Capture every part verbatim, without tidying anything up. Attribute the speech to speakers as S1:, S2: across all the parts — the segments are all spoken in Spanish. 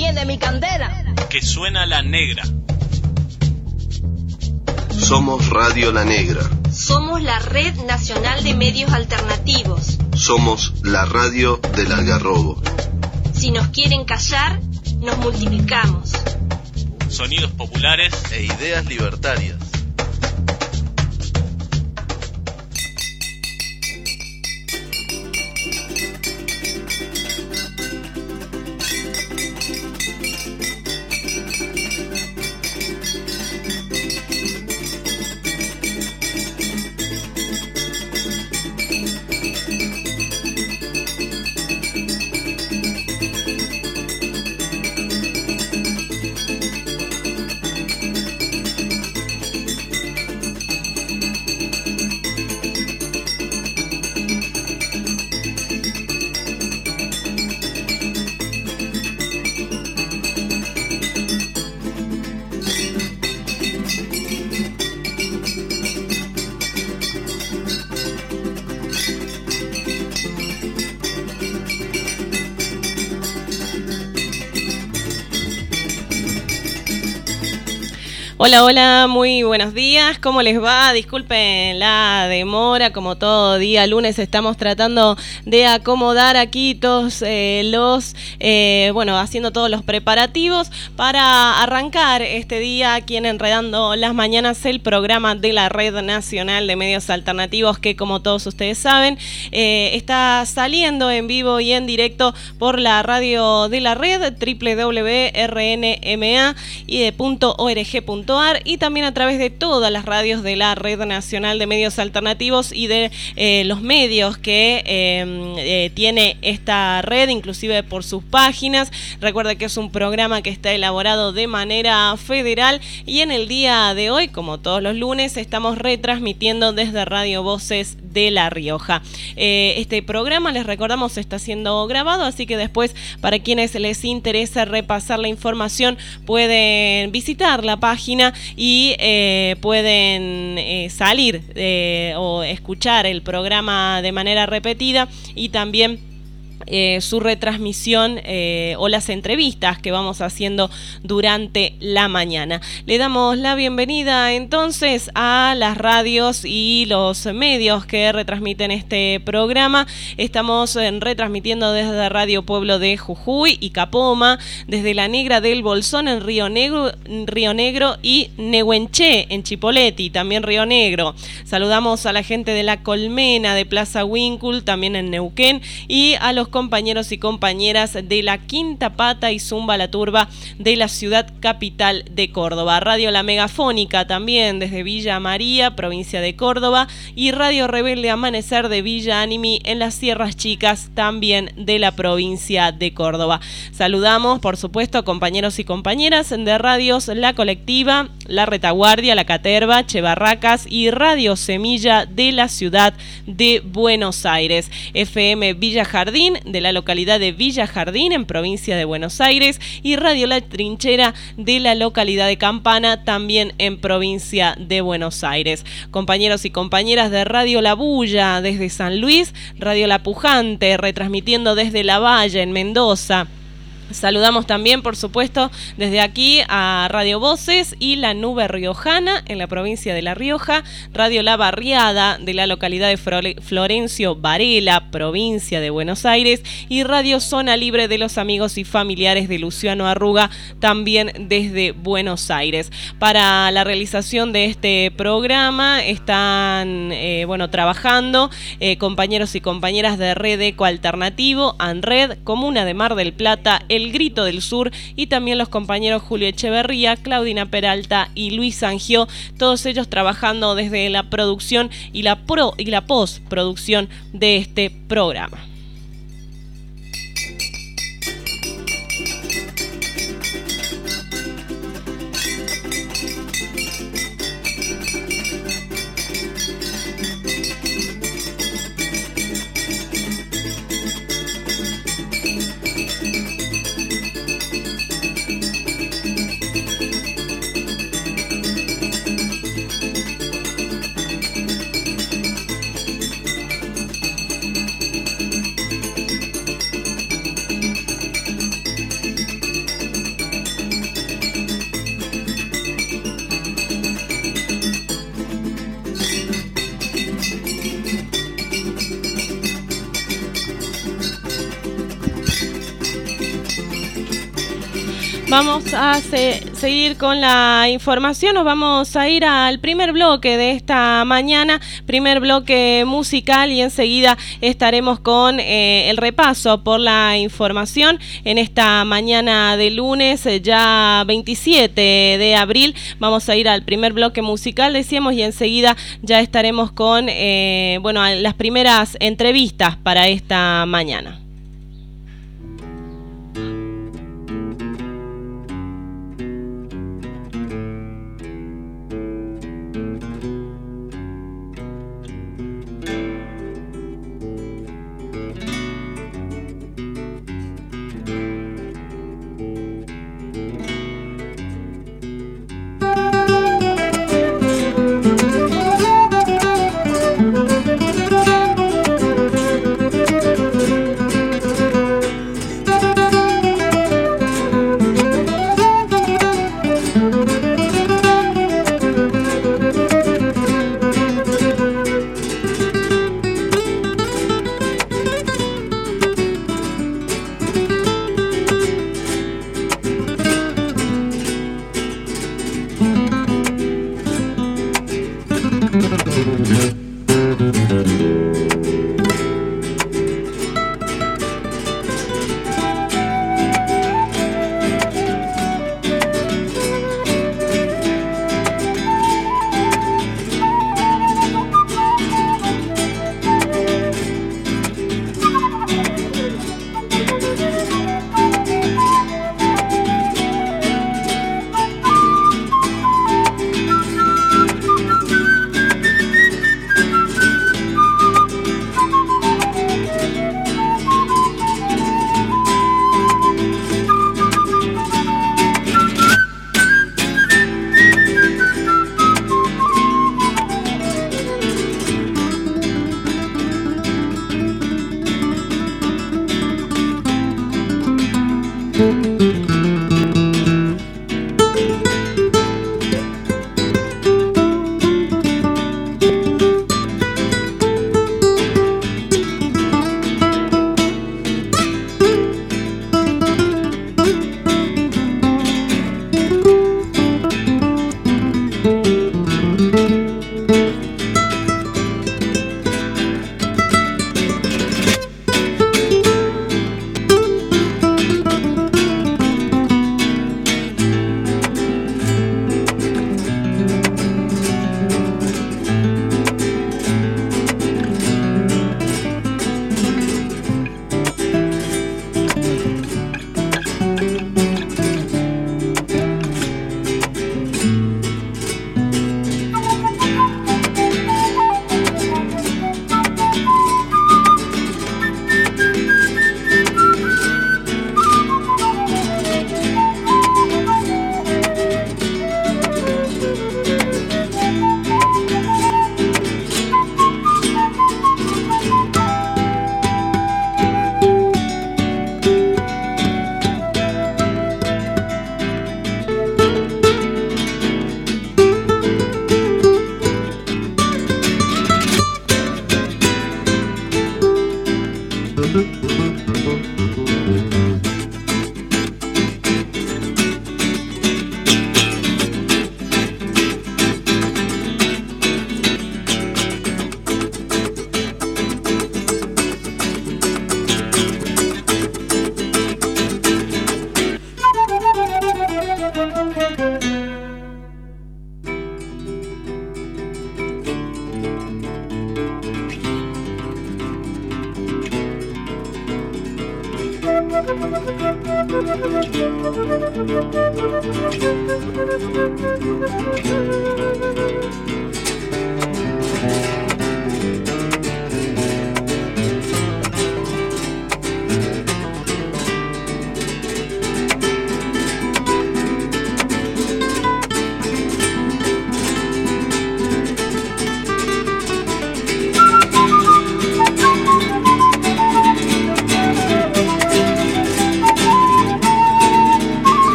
S1: enciende mi candela.
S2: Que suena la negra.
S3: Somos Radio La Negra.
S4: Somos la Red Nacional de Medios Alternativos.
S3: Somos la radio del Algarrobo.
S4: Si nos quieren callar, nos multiplicamos.
S2: Sonidos populares
S3: e ideas libertarias.
S5: Hola, hola, muy buenos días, ¿cómo les va? Disculpen la demora, como todo día lunes estamos tratando de acomodar aquí todos eh, los, eh, bueno, haciendo todos los preparativos para arrancar este día aquí en Enredando las Mañanas, el programa de la Red Nacional de Medios Alternativos que, como todos ustedes saben, eh, está saliendo en vivo y en directo por la radio de la red, doble u doble u doble u punto r n m a punto org punto y también a través de todas las radios de la Red Nacional de Medios Alternativos y de eh, los medios que eh, eh, tiene esta red, inclusive por sus páginas. Recuerda que es un programa que está elaborado de manera federal y en el día de hoy, como todos los lunes, estamos retransmitiendo desde Radio Voces de La Rioja. Eh, este programa, les recordamos, está siendo grabado, así que después, para quienes les interesa repasar la información, pueden visitar la página y eh, pueden eh, salir eh, o escuchar el programa de manera repetida y también Eh, su retransmisión eh, o las entrevistas que vamos haciendo durante la mañana. Le damos la bienvenida entonces a las radios y los medios que retransmiten este programa. Estamos eh, retransmitiendo desde Radio Pueblo de Jujuy y Capoma, desde La Negra del Bolsón en Río Negro, Río Negro y Nehuenché en Chipoleti, también Río Negro. Saludamos a la gente de La Colmena de Plaza Winkul, también en Neuquén, y a los compañeros y compañeras de la Quinta Pata y Zumba la Turba de la ciudad capital de Córdoba. Radio La Megafónica también desde Villa María, provincia de Córdoba, y Radio Rebelde Amanecer de Villa Animi en las Sierras Chicas, también de la provincia de Córdoba. Saludamos, por supuesto, compañeros y compañeras de radios La Colectiva, La Retaguardia, La Caterva, Che Barracas y Radio Semilla de la ciudad de Buenos Aires. F M Villa Jardín de la localidad de Villa Jardín en provincia de Buenos Aires y Radio La Trinchera de la localidad de Campana, también en provincia de Buenos Aires. Compañeros y compañeras de Radio La Bulla desde San Luis, Radio La Pujante retransmitiendo desde La Valle en Mendoza. Saludamos también, por supuesto, desde aquí a Radio Voces y La Nube Riojana en la provincia de La Rioja, Radio La Barriada de la localidad de Florencio Varela, provincia de Buenos Aires, y Radio Zona Libre de los amigos y familiares de Luciano Arruga, también desde Buenos Aires. Para la realización de este programa están eh, bueno, trabajando eh, compañeros y compañeras de Red Eco Alternativo, ANRED, Comuna de Mar del Plata, El Grito del Sur, y también los compañeros Julio Echeverría, Claudina Peralta y Luis Angió, todos ellos trabajando desde la producción y la pro y la postproducción de este programa. Vamos a se- seguir con la información. Nos vamos a ir al primer bloque de esta mañana, primer bloque musical, y enseguida estaremos con eh, el repaso por la información en esta mañana de lunes, eh, ya veintisiete de abril. Vamos a ir al primer bloque musical, decíamos, y enseguida ya estaremos con eh, bueno, las primeras entrevistas para esta mañana.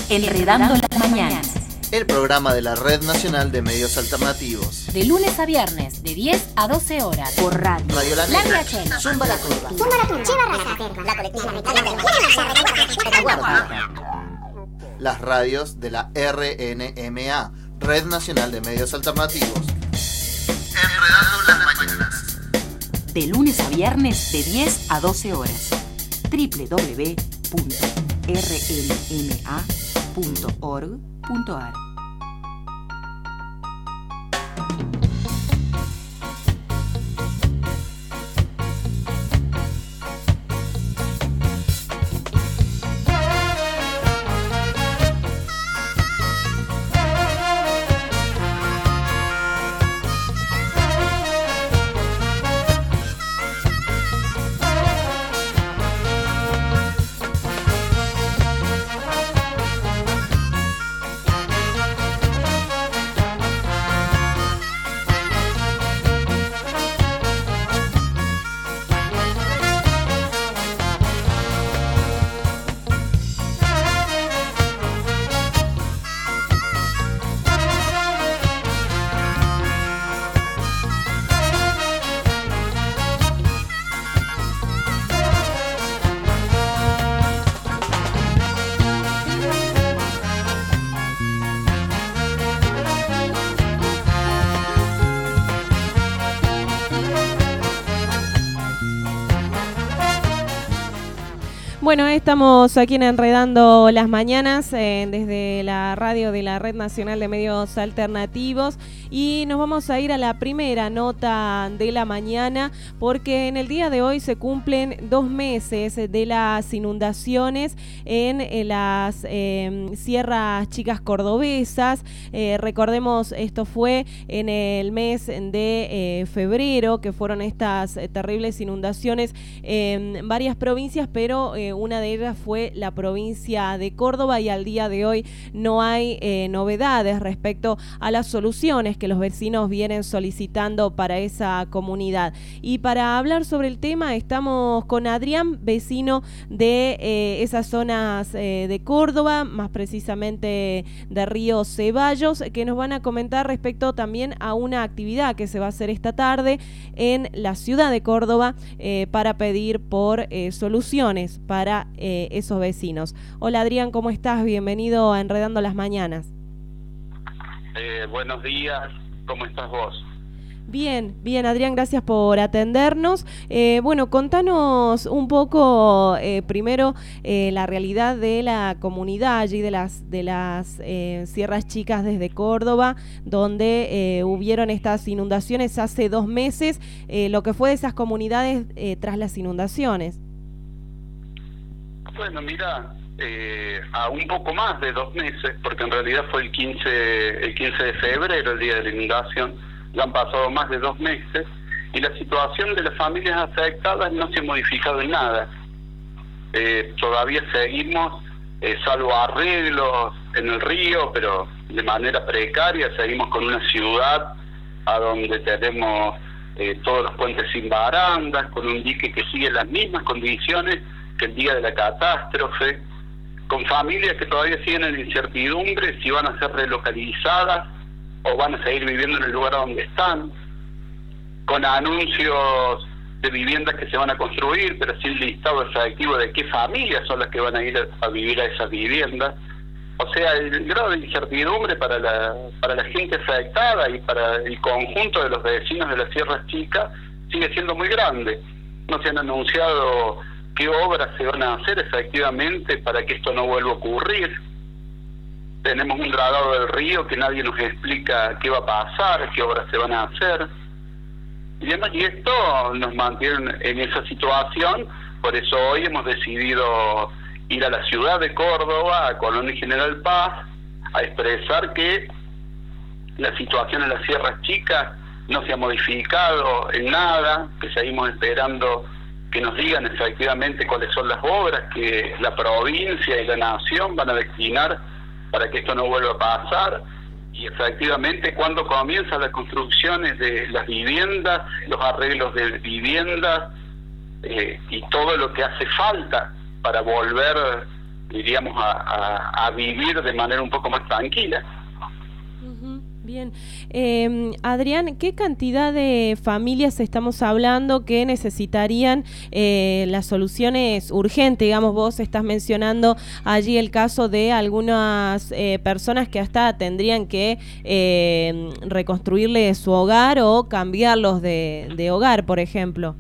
S1: Enredando las mañanas.
S6: El programa de la Red Nacional de Medios Alternativos.
S1: De lunes a viernes, de diez a doce horas. Por radio.
S6: Radio La Negra.
S1: Zumba la curva.
S7: Zumba la curva. Lleva raza. La colectiva.
S6: Las radios de la R N M A, Red Nacional de Medios Alternativos. Enredando las mañanas.
S1: De lunes a viernes, de diez a doce horas. doble u doble u doble u punto r n m a punto org punto a r.
S5: Bueno, estamos aquí en Enredando las Mañanas eh, desde la radio de la Red Nacional de Medios Alternativos y nos vamos a ir a la primera nota de la mañana porque en el día de hoy se cumplen dos meses de las inundaciones en, en las eh, sierras chicas cordobesas. Eh, recordemos, esto fue en el mes de eh, febrero que fueron estas eh, terribles inundaciones en varias provincias, pero eh, una de ellas fue la provincia de Córdoba y al día de hoy no hay eh, novedades respecto a las soluciones que los vecinos vienen solicitando para esa comunidad. Y para hablar sobre el tema estamos con Adrián, vecino de eh, esas zonas eh, de Córdoba, más precisamente de Río Ceballos, que nos van a comentar respecto también a una actividad que se va a hacer esta tarde en la ciudad de Córdoba eh, para pedir por eh, soluciones para eh, esos vecinos. Hola Adrián, ¿cómo estás? Bienvenido a Enredando las Mañanas.
S8: Eh, buenos días, ¿cómo estás vos?
S5: Bien, bien Adrián, gracias por atendernos. Eh, bueno, contanos un poco eh, primero eh, la realidad de la comunidad allí de las de las eh, Sierras Chicas desde Córdoba, donde eh, hubieron estas inundaciones hace dos meses, eh, lo que fue de esas comunidades eh, tras las inundaciones.
S8: Bueno, mira, eh, a un poco más de dos meses, porque en realidad fue el quince, el quince de febrero, el día de la inundación. Ya han pasado más de dos meses y la situación de las familias afectadas no se ha modificado en nada. Eh, todavía seguimos, eh, salvo arreglos en el río, pero de manera precaria, seguimos con una ciudad a donde tenemos eh, todos los puentes sin barandas, con un dique que sigue las mismas condiciones que el día de la catástrofe, con familias que todavía siguen en incertidumbre si van a ser relocalizadas o van a seguir viviendo en el lugar donde están, con anuncios de viviendas que se van a construir, pero sin listado efectivo de qué familias son las que van a ir a, a vivir a esas viviendas. O sea, el grado de incertidumbre para la, para la gente afectada y para el conjunto de los vecinos de las Sierras Chicas sigue siendo muy grande. No se han anunciado qué obras se van a hacer efectivamente para que esto no vuelva a ocurrir. Tenemos un dragado del río que nadie nos explica qué va a pasar, qué obras se van a hacer. Y además, y esto nos mantiene en esa situación, por eso hoy hemos decidido ir a la ciudad de Córdoba, a Colón y General Paz, a expresar que la situación en las Sierras Chicas no se ha modificado en nada, que seguimos esperando que nos digan efectivamente cuáles son las obras que la provincia y la nación van a destinar para que esto no vuelva a pasar, y efectivamente cuando comienzan las construcciones de las viviendas, los arreglos de viviendas eh, y todo lo que hace falta para volver diríamos, a, a, a vivir de manera un poco más tranquila.
S5: Bien. Eh, Adrián, ¿qué cantidad de familias estamos hablando que necesitarían eh, las soluciones urgentes? Digamos, vos estás mencionando allí el caso de algunas eh, personas que hasta tendrían que eh, reconstruirle su hogar o cambiarlos de, de hogar, por ejemplo.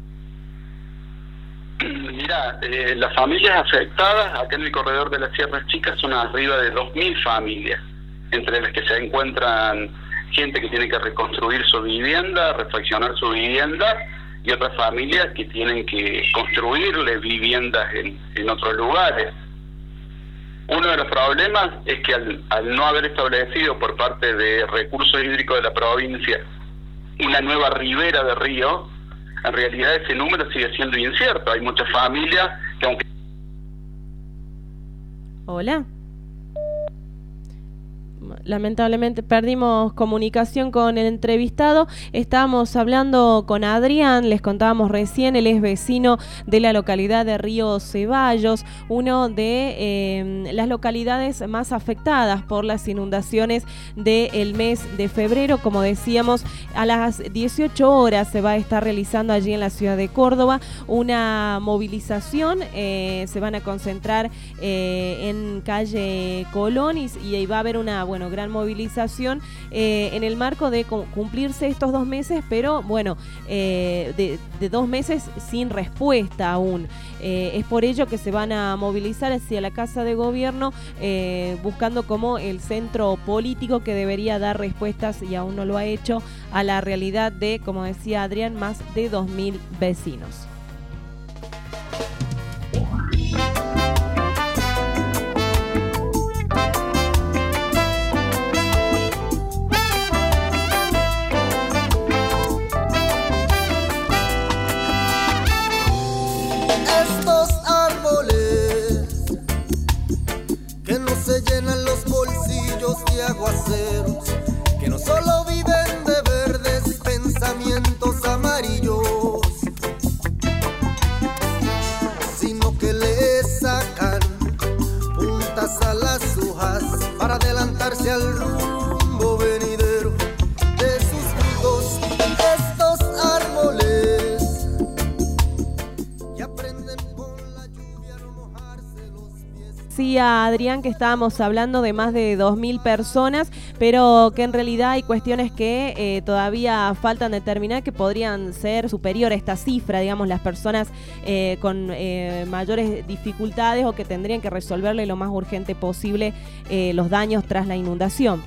S8: Mira, eh, las familias afectadas acá en el corredor de las Sierras Chicas son arriba de dos mil familias, entre las que se encuentran gente que tiene que reconstruir su vivienda, refaccionar su vivienda, y otras familias que tienen que construirle viviendas en, en otros lugares. Uno de los problemas es que al, al no haber establecido por parte de Recursos Hídricos de la provincia una nueva ribera de río, en realidad ese número sigue siendo incierto. Hay muchas familias que aunque...
S5: Hola. Lamentablemente perdimos comunicación con el entrevistado. Estábamos hablando con Adrián, les contábamos recién, él es vecino de la localidad de Río Ceballos, uno de eh, las localidades más afectadas por las inundaciones del mes de febrero. Como decíamos, a las dieciocho horas se va a estar realizando allí en la ciudad de Córdoba una movilización. Eh, se van a concentrar eh, en calle Colón y, y ahí va a haber una bueno gran movilización eh, en el marco de cumplirse estos dos meses, pero bueno, eh, de, de dos meses sin respuesta aún. Eh, es por ello que se van a movilizar hacia la Casa de Gobierno, eh, buscando como el centro político que debería dar respuestas, y aún no lo ha hecho, a la realidad de, como decía Adrián, más de dos mil vecinos.
S9: Llenan los bolsillos de aguaceros, que no solo viven de verdes pensamientos amarillos, sino que le sacan puntas a las hojas para adelantarse al rumbo venidero de sus frutos. Estos árboles ya aprenden con la lluvia a no mojarse los pies.
S5: Decía Adrián que estábamos hablando de más de dos mil personas, pero que en realidad hay cuestiones que eh, todavía faltan determinar, que podrían ser superior a esta cifra, digamos, las personas eh, con eh, mayores dificultades o que tendrían que resolverle lo más urgente posible eh, los daños tras la inundación.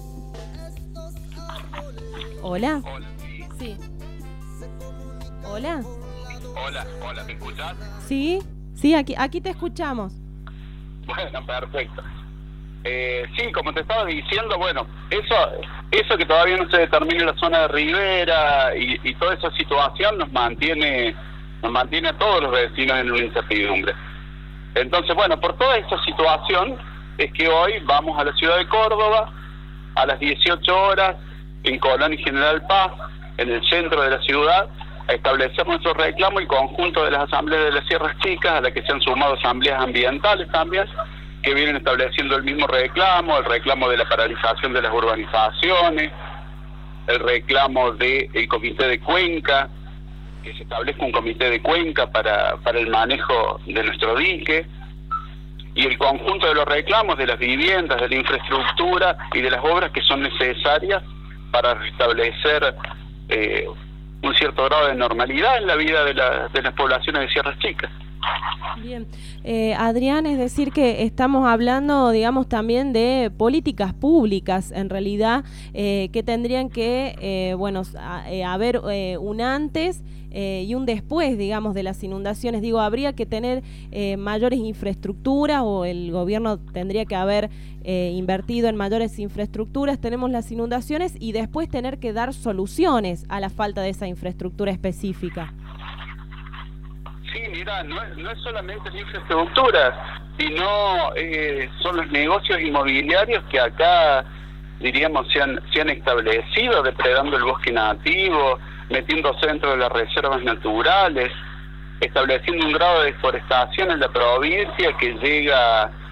S5: ¿Hola?
S8: Hola.
S5: Sí. ¿Hola?
S8: Hola, hola, ¿me escuchás?
S5: Sí, sí, aquí, aquí te escuchamos.
S8: Bueno, perfecto. Eh, sí, como te estaba diciendo, bueno, eso eso que todavía no se determine la zona de ribera y, y toda esa situación nos mantiene nos mantiene a todos los vecinos en una incertidumbre. Entonces, bueno, por toda esta situación es que hoy vamos a la ciudad de Córdoba a las dieciocho horas en Colón y General Paz, en el centro de la ciudad, a establecer nuestro reclamo y conjunto de las asambleas de las Sierras Chicas, a las que se han sumado asambleas ambientales también, que vienen estableciendo el mismo reclamo, el reclamo de la paralización de las urbanizaciones, el reclamo del comité de cuenca, que se establezca un comité de cuenca para, para el manejo de nuestro dique, y el conjunto de los reclamos de las viviendas, de la infraestructura y de las obras que son necesarias para restablecer eh, un cierto grado de normalidad en la vida de, la, de las poblaciones de Sierras Chicas.
S5: Bien, eh, Adrián, es decir que estamos hablando, digamos, también de políticas públicas, en realidad, eh, que tendrían que, eh, bueno, a, eh, haber eh, un antes eh, y un después, digamos, de las inundaciones. Digo, habría que tener eh, mayores infraestructuras, o el gobierno tendría que haber eh, invertido en mayores infraestructuras. Tenemos las inundaciones y después tener que dar soluciones a la falta de esa infraestructura específica.
S8: Sí, mira, no es, no es solamente la infraestructura, sino eh, son los negocios inmobiliarios que acá, diríamos, se han, se han establecido, depredando el bosque nativo, metiéndose dentro de las reservas naturales, estableciendo un grado de deforestación en la provincia que llega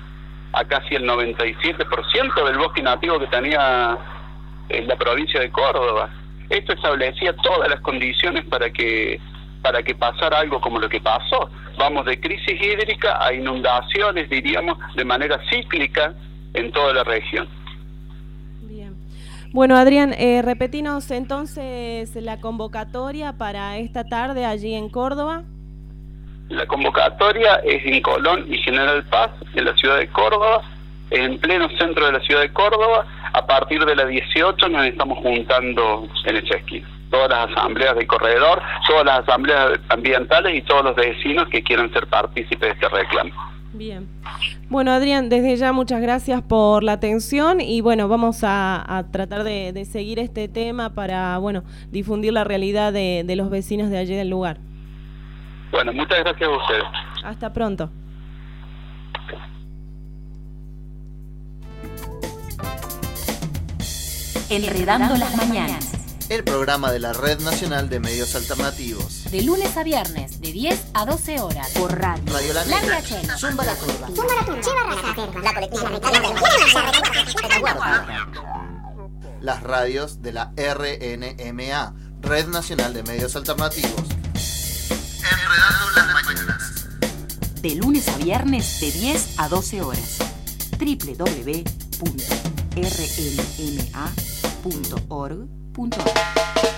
S8: a casi el noventa y siete por ciento del bosque nativo que tenía en la provincia de Córdoba. Esto establecía todas las condiciones para que para que pasara algo como lo que pasó. Vamos de crisis hídrica a inundaciones, diríamos, de manera cíclica en toda la región.
S5: Bien. Bueno, Adrián, eh, repetinos entonces la convocatoria para esta tarde allí en Córdoba.
S8: La convocatoria es en Colón y General Paz, en la ciudad de Córdoba, en pleno centro de la ciudad de Córdoba. A partir de las dieciocho nos estamos juntando en esa esquina. Todas las asambleas del corredor, todas las asambleas ambientales y todos los vecinos que quieran ser partícipes de este reclamo.
S5: Bien. Bueno, Adrián, desde ya muchas gracias por la atención y bueno, vamos a, a tratar de, de seguir este tema para, bueno, difundir la realidad de, de los vecinos de allí del lugar.
S8: Bueno, muchas gracias a ustedes.
S5: Hasta pronto.
S1: Enredando las mañanas.
S6: El programa de la Red Nacional de Medios Alternativos.
S1: De lunes a viernes, de diez a doce horas. Por radio.
S6: Radio La Negra. Zumba la Curva.
S7: Zumba la Curva. Lleva raza. La colectiva.
S6: Las radios de la R N M A, Red Nacional de Medios Alternativos. Enredando las mañanas.
S1: De lunes a viernes, de diez a doce horas. doble u doble u doble u punto r n m a punto org punto a r.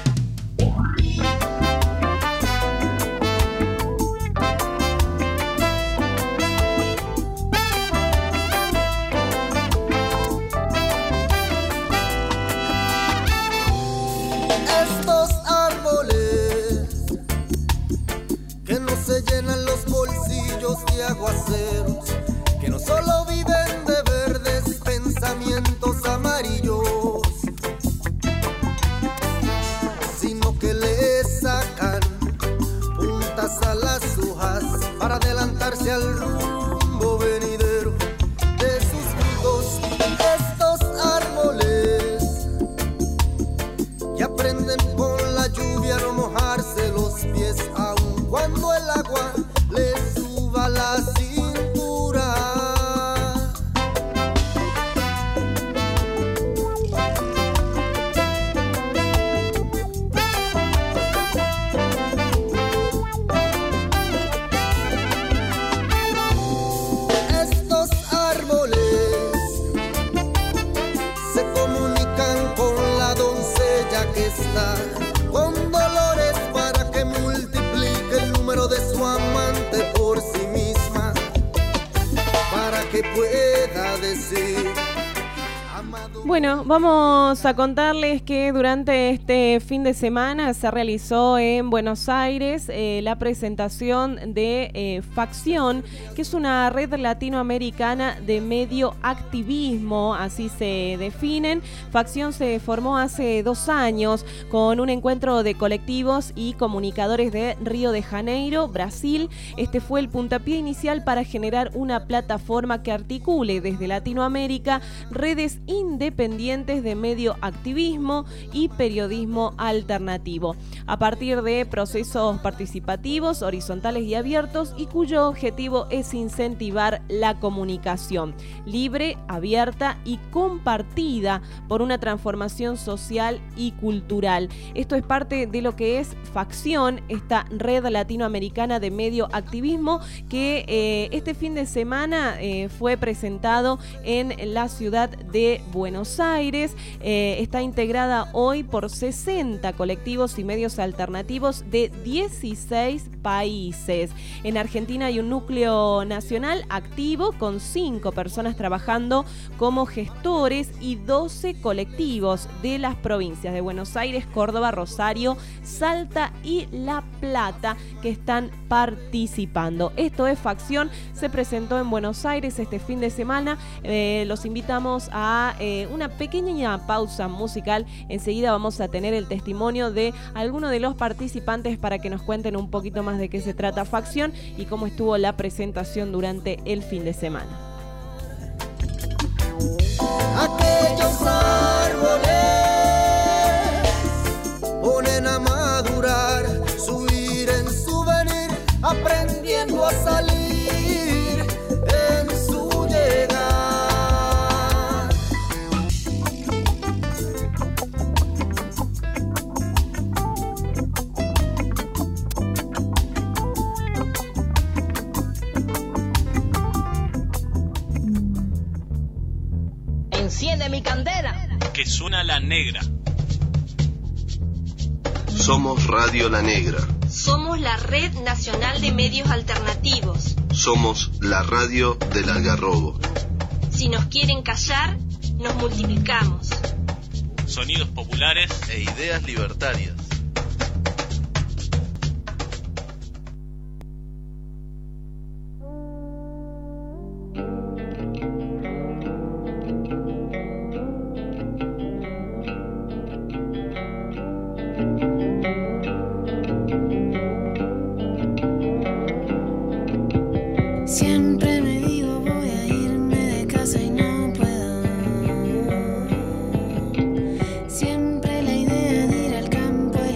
S9: Estos árboles que no se llenan los bolsillos de aguaceros, que no solo viven de verdes pensamientos amarillos, sino que le sacan puntas a las hojas para adelantarse al rumbo venidero de sus frutos. Estos árboles que aprenden con la lluvia a no mojarse los pies, aun cuando el agua les suba la cintura. Estos árboles se comunican con la doncella que está con dolores para que multiplique el número de su amante por sí misma, para que pueda decir amado.
S5: Bueno, vamos a contarles que durante este fin de semana se realizó en Buenos Aires eh, la presentación de eh, Facción, que es una red latinoamericana de medio activismo, así se definen. Facción se formó hace dos años con un encuentro de colectivos y comunicadores de Río de Janeiro, Brasil. Este fue el puntapié inicial para generar una plataforma que articule desde Latinoamérica redes independientes de medio activismo y periodismo alternativo, a partir de procesos participativos, horizontales y abiertos, y cuyo objetivo es incentivar la comunicación libre, abierta y compartida por una transformación social y cultural. Esto es parte de lo que es Facción, esta red latinoamericana de medio activismo que eh, este fin de semana eh, fue presentado en la ciudad de Buenos Aires. Eh, está integrada hoy por sesenta colectivos y medios alternativos de dieciséis países. En Argentina hay un núcleo nacional activo con cinco personas trabajando como gestores y doce colectivos de las provincias de Buenos Aires, Córdoba, Rosario, Salta y La Plata que están participando. Esto es Facción, se presentó en Buenos Aires este fin de semana. Eh, los invitamos a eh, una pequeña pausa musical. Enseguida vamos a tener el testimonio de algunos de los participantes para que nos cuenten un poquito más de qué se trata Facción y cómo estuvo la presentación durante el fin de semana.
S9: Aquellos árboles ponen a madurar, su ir en su venir, aprendiendo a salir en su llegar.
S4: Enciende mi candela.
S2: Que suena la negra.
S3: Somos Radio La Negra.
S4: Somos la Red Nacional de Medios Alternativos.
S3: Somos la radio del Algarrobo.
S4: Si nos quieren callar, nos multiplicamos.
S2: Sonidos populares
S3: e ideas libertarias.
S10: Siempre me digo voy a irme de casa y no puedo. Siempre la idea de ir al campo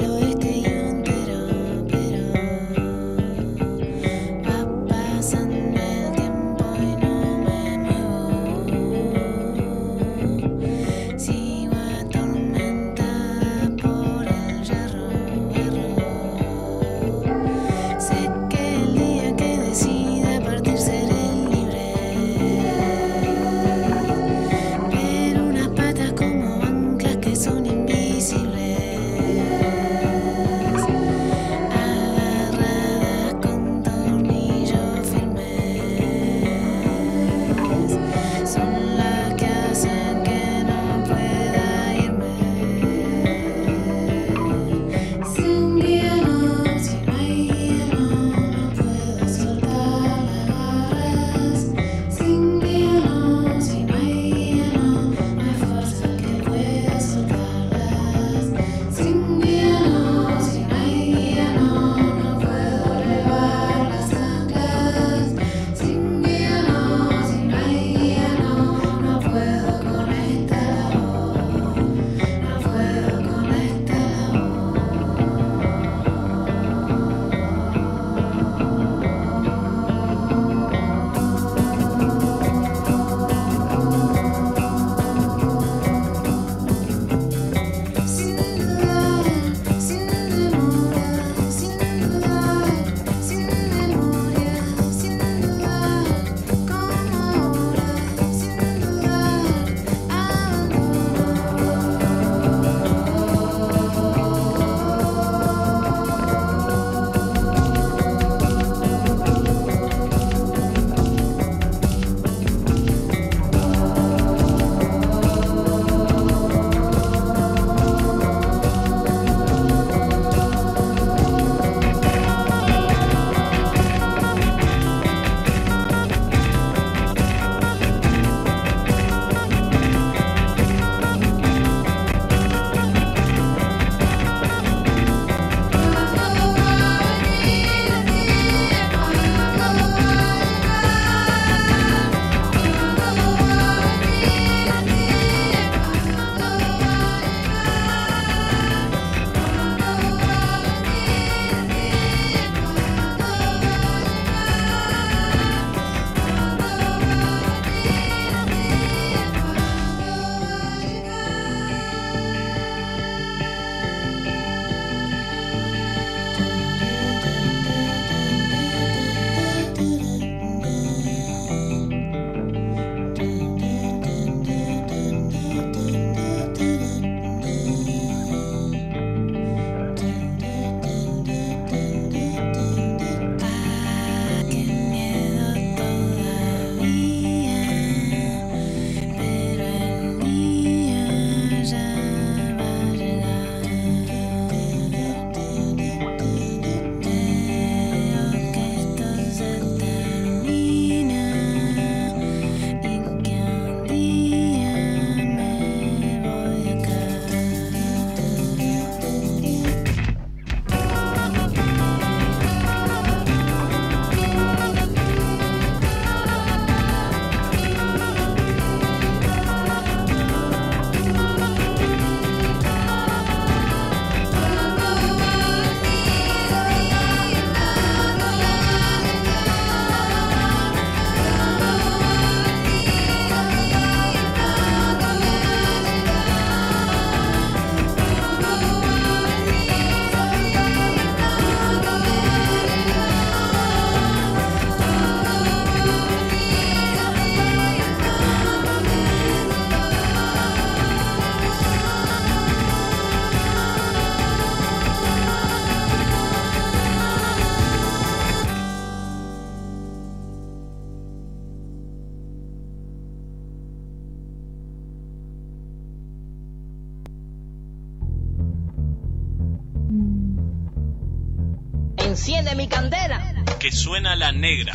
S4: enciende mi candela.
S2: Que suena la negra.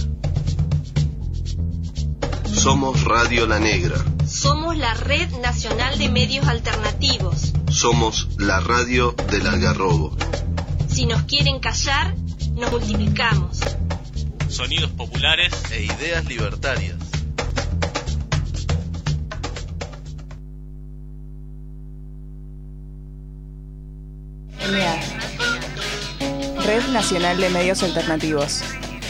S3: Somos Radio La Negra.
S4: Somos la Red Nacional de Medios Alternativos.
S3: Somos la radio del Algarrobo.
S4: Si nos quieren callar, nos multiplicamos.
S2: Sonidos populares
S3: e ideas libertarias.
S11: M A, Red Nacional de Medios Alternativos.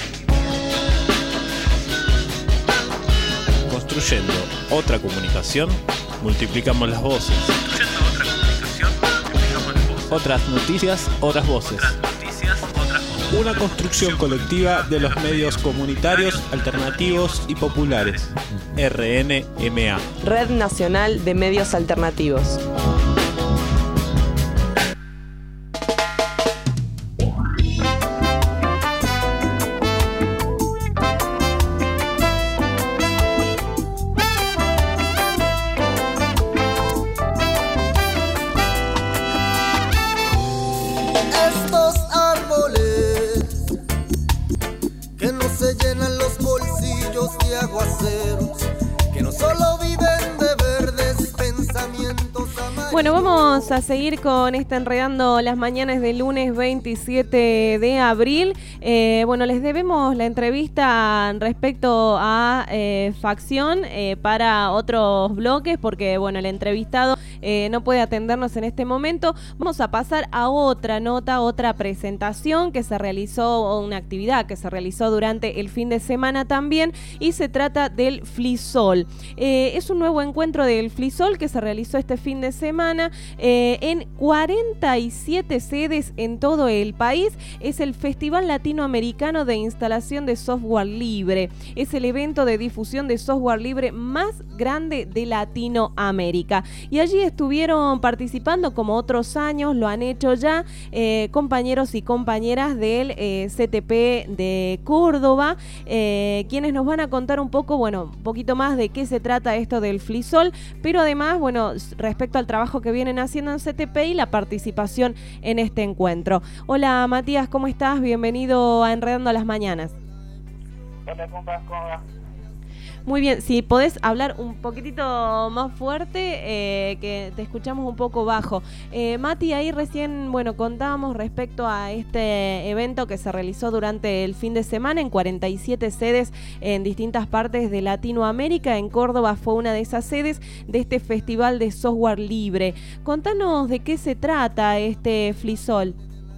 S12: Construyendo otra comunicación, multiplicamos las voces.
S2: Construyendo otra comunicación, multiplicamos las voces.
S12: Otras noticias, otras voces.
S2: Otras noticias, otras voces.
S12: Una construcción colectiva de los medios comunitarios, alternativos y populares. R N M A.
S11: Red Nacional de Medios Alternativos.
S5: Bueno, vamos a seguir con esta Enredando las Mañanas del lunes veintisiete de abril. Eh, bueno, les debemos la entrevista respecto a eh, facción eh, para otros bloques porque, bueno, el entrevistado eh, no puede atendernos en este momento. Vamos a pasar a otra nota, otra presentación que se realizó, o una actividad que se realizó durante el fin de semana también, y se trata del FLISOL. Eh, es un nuevo encuentro del FLISOL que se realizó este fin de semana eh, en cuarenta y siete sedes en todo el país. Es el Festival Latinoamericano de Instalación de Software Libre. Es el evento de difusión de software libre más grande de Latinoamérica. Y allí estuvieron participando, como otros años lo han hecho ya, eh, compañeros y compañeras del eh, C T P de Córdoba, eh, quienes nos van a contar un poco, bueno, un poquito más de qué se trata esto del FLISOL, pero además, bueno, respecto al trabajo que vienen haciendo en C T P y la participación en este encuentro. Hola Matías, ¿cómo estás? Bienvenido a Enredando las Mañanas.
S13: Hola, ¿cómo estás? ¿Cómo va?
S5: Muy bien, si podés hablar un poquitito más fuerte, eh, que te escuchamos un poco bajo. Eh, Mati, ahí recién, bueno, contábamos respecto a este evento que se realizó durante el fin de semana en cuarenta y siete sedes en distintas partes de Latinoamérica. En Córdoba fue una de esas sedes de este Festival de Software Libre. Contanos de qué se trata este FLISOL.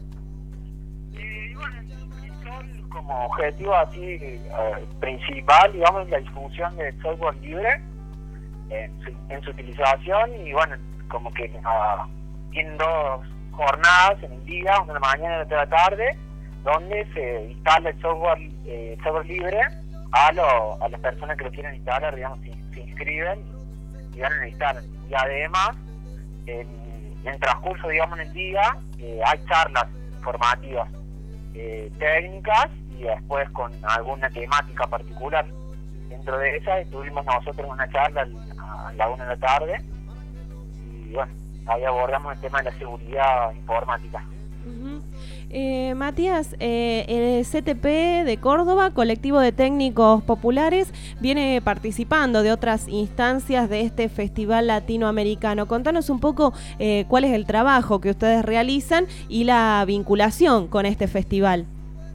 S13: Como objetivo así eh, principal, digamos, la difusión del software libre en su, en su utilización, y bueno, como que uh, tienen dos jornadas en el día, una de la mañana y otra de la tarde, donde se instala el software, eh, software libre a, lo, a las personas que lo quieren instalar, digamos, se, se inscriben y van a instalar. Y además, en, en el transcurso, digamos, en el día, eh, hay charlas informativas eh, técnicas, y después con alguna temática particular. Dentro de esa tuvimos nosotros una charla a la una de la tarde, y bueno, ahí abordamos el tema de la seguridad informática.
S5: Uh-huh. eh, Matías, eh, el C T P de Córdoba, Colectivo de Técnicos Populares, viene participando de otras instancias de este Festival Latinoamericano. Contanos un poco eh, cuál es el trabajo que ustedes realizan y la vinculación con este festival.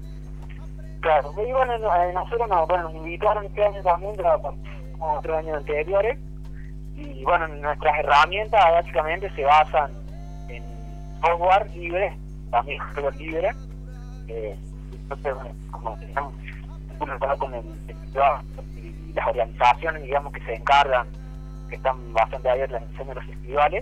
S13: Claro, y bueno, nosotros nos, bueno, nos invitaron este año también, como otros años anteriores, y bueno, nuestras herramientas básicamente se basan en software libre, también software libre, eh, entonces, bueno, como tenemos con el festival y las organizaciones, digamos, que se encargan, que están bastante abiertas en el de los festivales,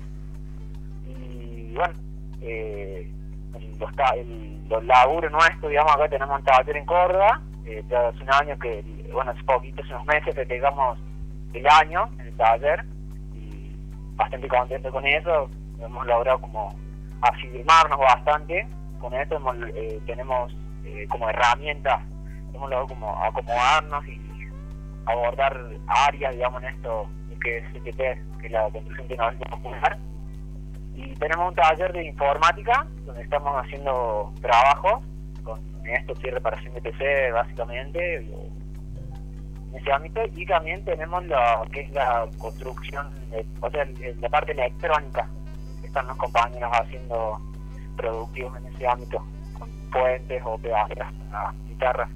S13: y bueno, eh, Los, el, los laburos nuestros, digamos, acá tenemos un taller en Córdoba, eh, ya hace un año que, bueno, hace poquito, hace unos meses que tengamos el año en el taller, y bastante contento con eso. Hemos logrado como afirmarnos bastante con esto, hemos, eh, tenemos eh, como herramientas, hemos logrado como acomodarnos y abordar áreas, digamos, en esto que es C T P, que es la construcción tecnológica popular. Y tenemos un taller de informática donde estamos haciendo trabajos con esto, sí, reparación de P C básicamente, en ese ámbito, y también tenemos lo que es la construcción, de, o sea, la parte electrónica, que están los compañeros haciendo productivos en ese ámbito, con puentes o pedazos, guitarras.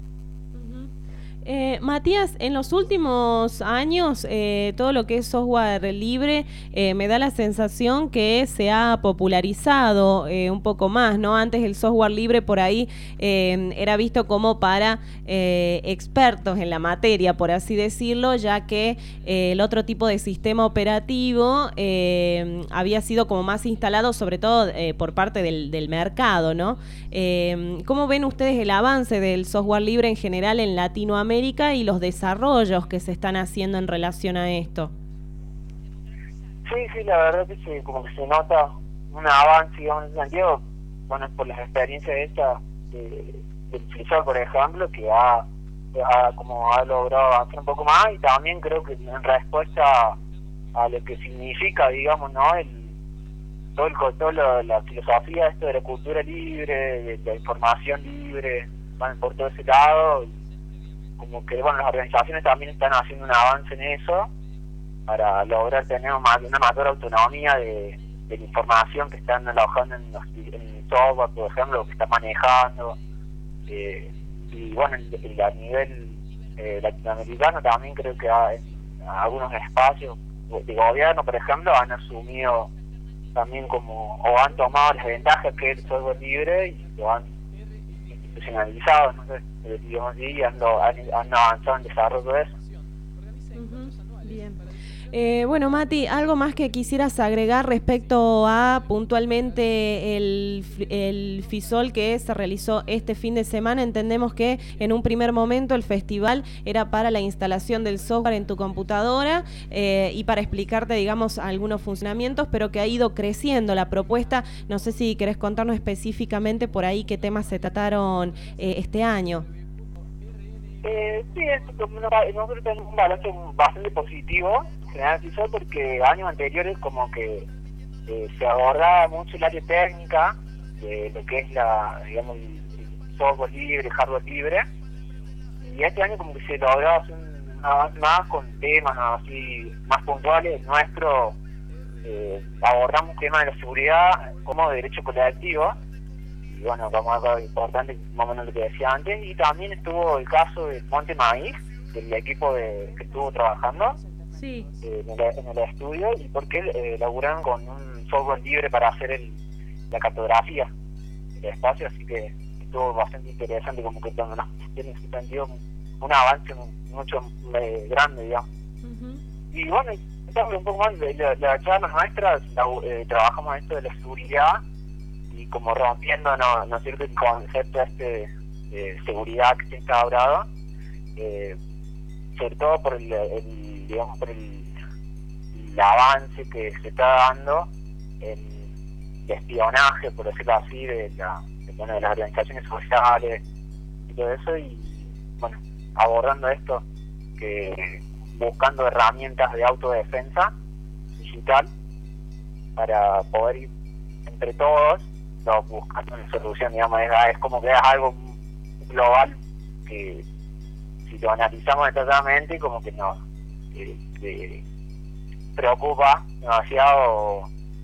S5: Eh, Matías, en los últimos años eh, todo lo que es software libre eh, me da la sensación que se ha popularizado eh, un poco más, ¿no? Antes el software libre por ahí eh, era visto como para eh, expertos en la materia, por así decirlo, ya que eh, el otro tipo de sistema operativo eh, había sido como más instalado, sobre todo eh, por parte del, del mercado, ¿no? Eh, ¿Cómo ven ustedes el avance del software libre en general en Latinoamérica y los desarrollos que se están haciendo en relación a esto?
S13: Sí, sí, la verdad que sí, como que se nota un avance, digamos, en ese sentido, bueno, por las experiencias estas de, del FISOL, por ejemplo, que ha, ha, como ha logrado avanzar un poco más, y también creo que en respuesta a, a lo que significa, digamos, ¿no? El, todo el todo lo, la filosofía esto de la cultura libre, de la información libre, van por todo ese lado, como que bueno, las organizaciones también están haciendo un avance en eso para lograr tener una, una mayor autonomía de, de la información que están alojando en, los, en el software, por ejemplo, que están manejando, eh, y bueno, y a nivel eh, latinoamericano también creo que hay, algunos espacios de gobierno, por ejemplo, han asumido también como, o han tomado las ventajas que es el software libre y lo han institucionalizado, no sé, digamos así, y han, han, han avanzado en desarrollo de eso.
S5: Uh-huh. Bien. Eh, bueno, Mati, ¿algo más que quisieras agregar respecto a puntualmente el, el FISOL que se realizó este fin de semana? Entendemos que en un primer momento el festival era para la instalación del software en tu computadora eh, y para explicarte, digamos, algunos funcionamientos, pero que ha ido creciendo la propuesta. No sé si querés contarnos específicamente por ahí qué temas se trataron eh, este año.
S13: Eh, sí, esto, nosotros tenemos un balance bastante positivo general FISOL, porque años anteriores como que eh, se abordaba mucho el área técnica de lo que es la, digamos, el software libre, el hardware libre, y este año como que se logró hacer un avance más con temas así más puntuales. Nuestro eh, abordamos temas de la seguridad como derecho colectivo, y bueno, como algo importante, más o menos lo que decía antes, y también estuvo el caso de Monte Maíz, del equipo de, que estuvo trabajando
S5: sí.
S13: eh, en, el, en el estudio, y porque eh, laburaron con un software libre para hacer el, la cartografía del espacio, así que estuvo bastante interesante, como que tiene en ese sentido un avance mucho eh, grande, digamos. Uh-huh. Y bueno, estamos un poco más de la, la charla nuestra, la, eh, trabajamos esto de la seguridad, y como rompiendo, no, no cierto, el concepto este de seguridad que se ha instaurado, eh, sobre todo por el, el digamos por el, el avance que se está dando en el espionaje, por decirlo así, de, la, de, bueno, de las organizaciones sociales y todo eso, y bueno, abordando esto, que buscando herramientas de autodefensa digital para poder ir entre todos no, buscando una solución, digamos. Es, es como que es algo global que si lo analizamos detalladamente como que nos eh, eh, preocupa demasiado o,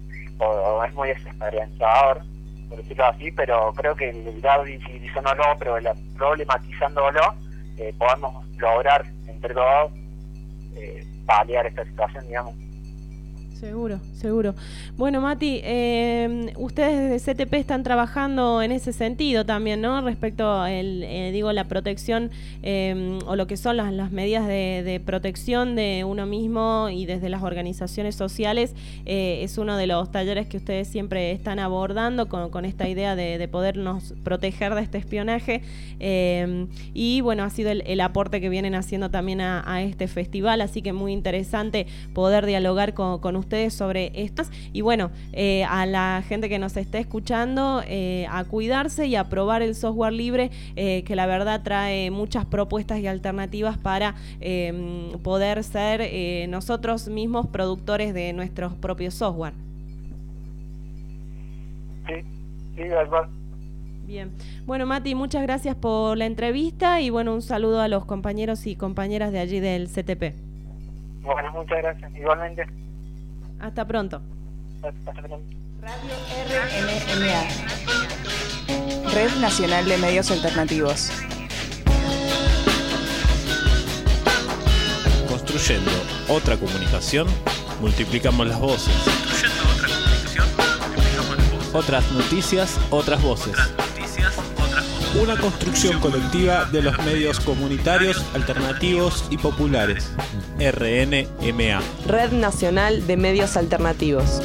S13: o es muy desesperanzador, por decirlo así, pero creo que el grado de visibilizándolo, pero la, problematizándolo, eh, podemos lograr entre todos eh, paliar esta situación, digamos.
S5: Seguro, seguro. Bueno, Mati, eh, ustedes desde C T P están trabajando en ese sentido también, ¿no? Respecto a el, eh, digo, la protección eh, o lo que son las, las medidas de, de protección de uno mismo y desde las organizaciones sociales. Eh, es uno de los talleres que ustedes siempre están abordando con, con esta idea de, de podernos proteger de este espionaje. Eh, y bueno, ha sido el, el aporte que vienen haciendo también a, a este festival, así que muy interesante poder dialogar con, con ustedes sobre estas, y bueno, eh, a la gente que nos esté escuchando, eh, a cuidarse y a probar el software libre, eh, que la verdad trae muchas propuestas y alternativas para eh, poder ser eh, nosotros mismos productores de nuestros propios software.
S13: Sí, sí, de verdad.
S5: Bien. Bueno, Mati, muchas gracias por la entrevista y bueno, un saludo a los compañeros y compañeras de allí del C T P.
S13: Bueno, muchas gracias. Igualmente.
S5: Hasta pronto.
S13: Hasta pronto.
S11: Radio R N M A, Red Nacional de Medios Alternativos.
S12: Construyendo otra comunicación, multiplicamos las voces.
S2: Construyendo otra comunicación, multiplicamos las voces.
S12: Otras noticias, otras voces.
S2: Otras noticias, otras voces.
S12: Una construcción colectiva de los medios comunitarios, alternativos y populares. R N M A.
S11: Red Nacional de Medios Alternativos.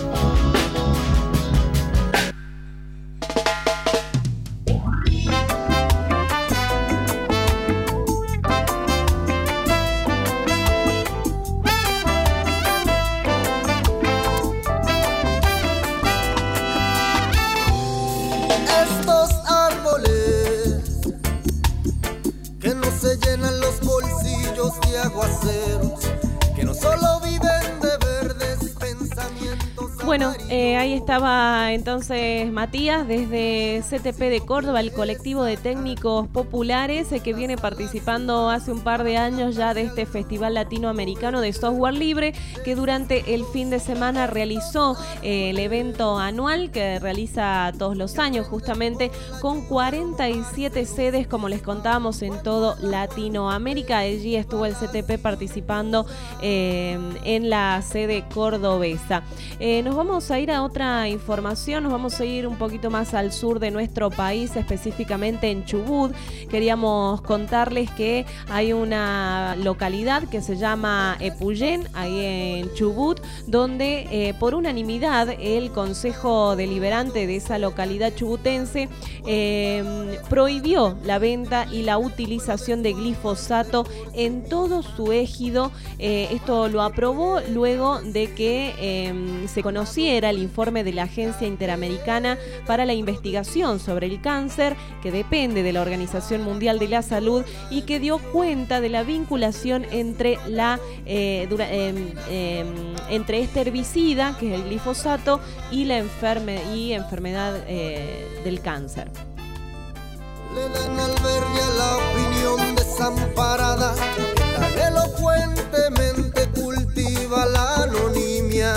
S9: Estos árboles que no se llenan los bolsillos de aguaceros, que no solo viven de verdes pensamientos.
S5: Bueno, eh, ahí estaba entonces Matías desde C T P de Córdoba, el colectivo de técnicos populares eh, que viene participando hace un par de años ya de este Festival Latinoamericano de Software Libre, que durante el fin de semana realizó eh, el evento anual que realiza todos los años, justamente con cuarenta y siete sedes, como les contábamos, en todo Latinoamérica. Allí estuvo el C T P participando eh, en la sede cordobesa. Eh, nos vamos a ir a otra información, nos vamos a ir un poquito más al sur de nuestro país, específicamente en Chubut. Queríamos contarles que hay una localidad que se llama Epuyén, ahí en Chubut, donde eh, por unanimidad el Consejo Deliberante de esa localidad chubutense eh, prohibió la venta y la utilización de glifosato en todo su ejido. Eh, esto lo aprobó luego de que eh, se conociera el informe de la Agencia Interamericana para la Investigación sobre el Cáncer, que depende de la Organización Mundial de la Salud y que dio cuenta de la vinculación entre la eh, dura, eh, eh, entre este herbicida, que es el glifosato, y la enferme y enfermedad eh, del cáncer.
S9: Le dan albergue a la opinión desamparada, que tan elocuentemente cultiva la anonimia.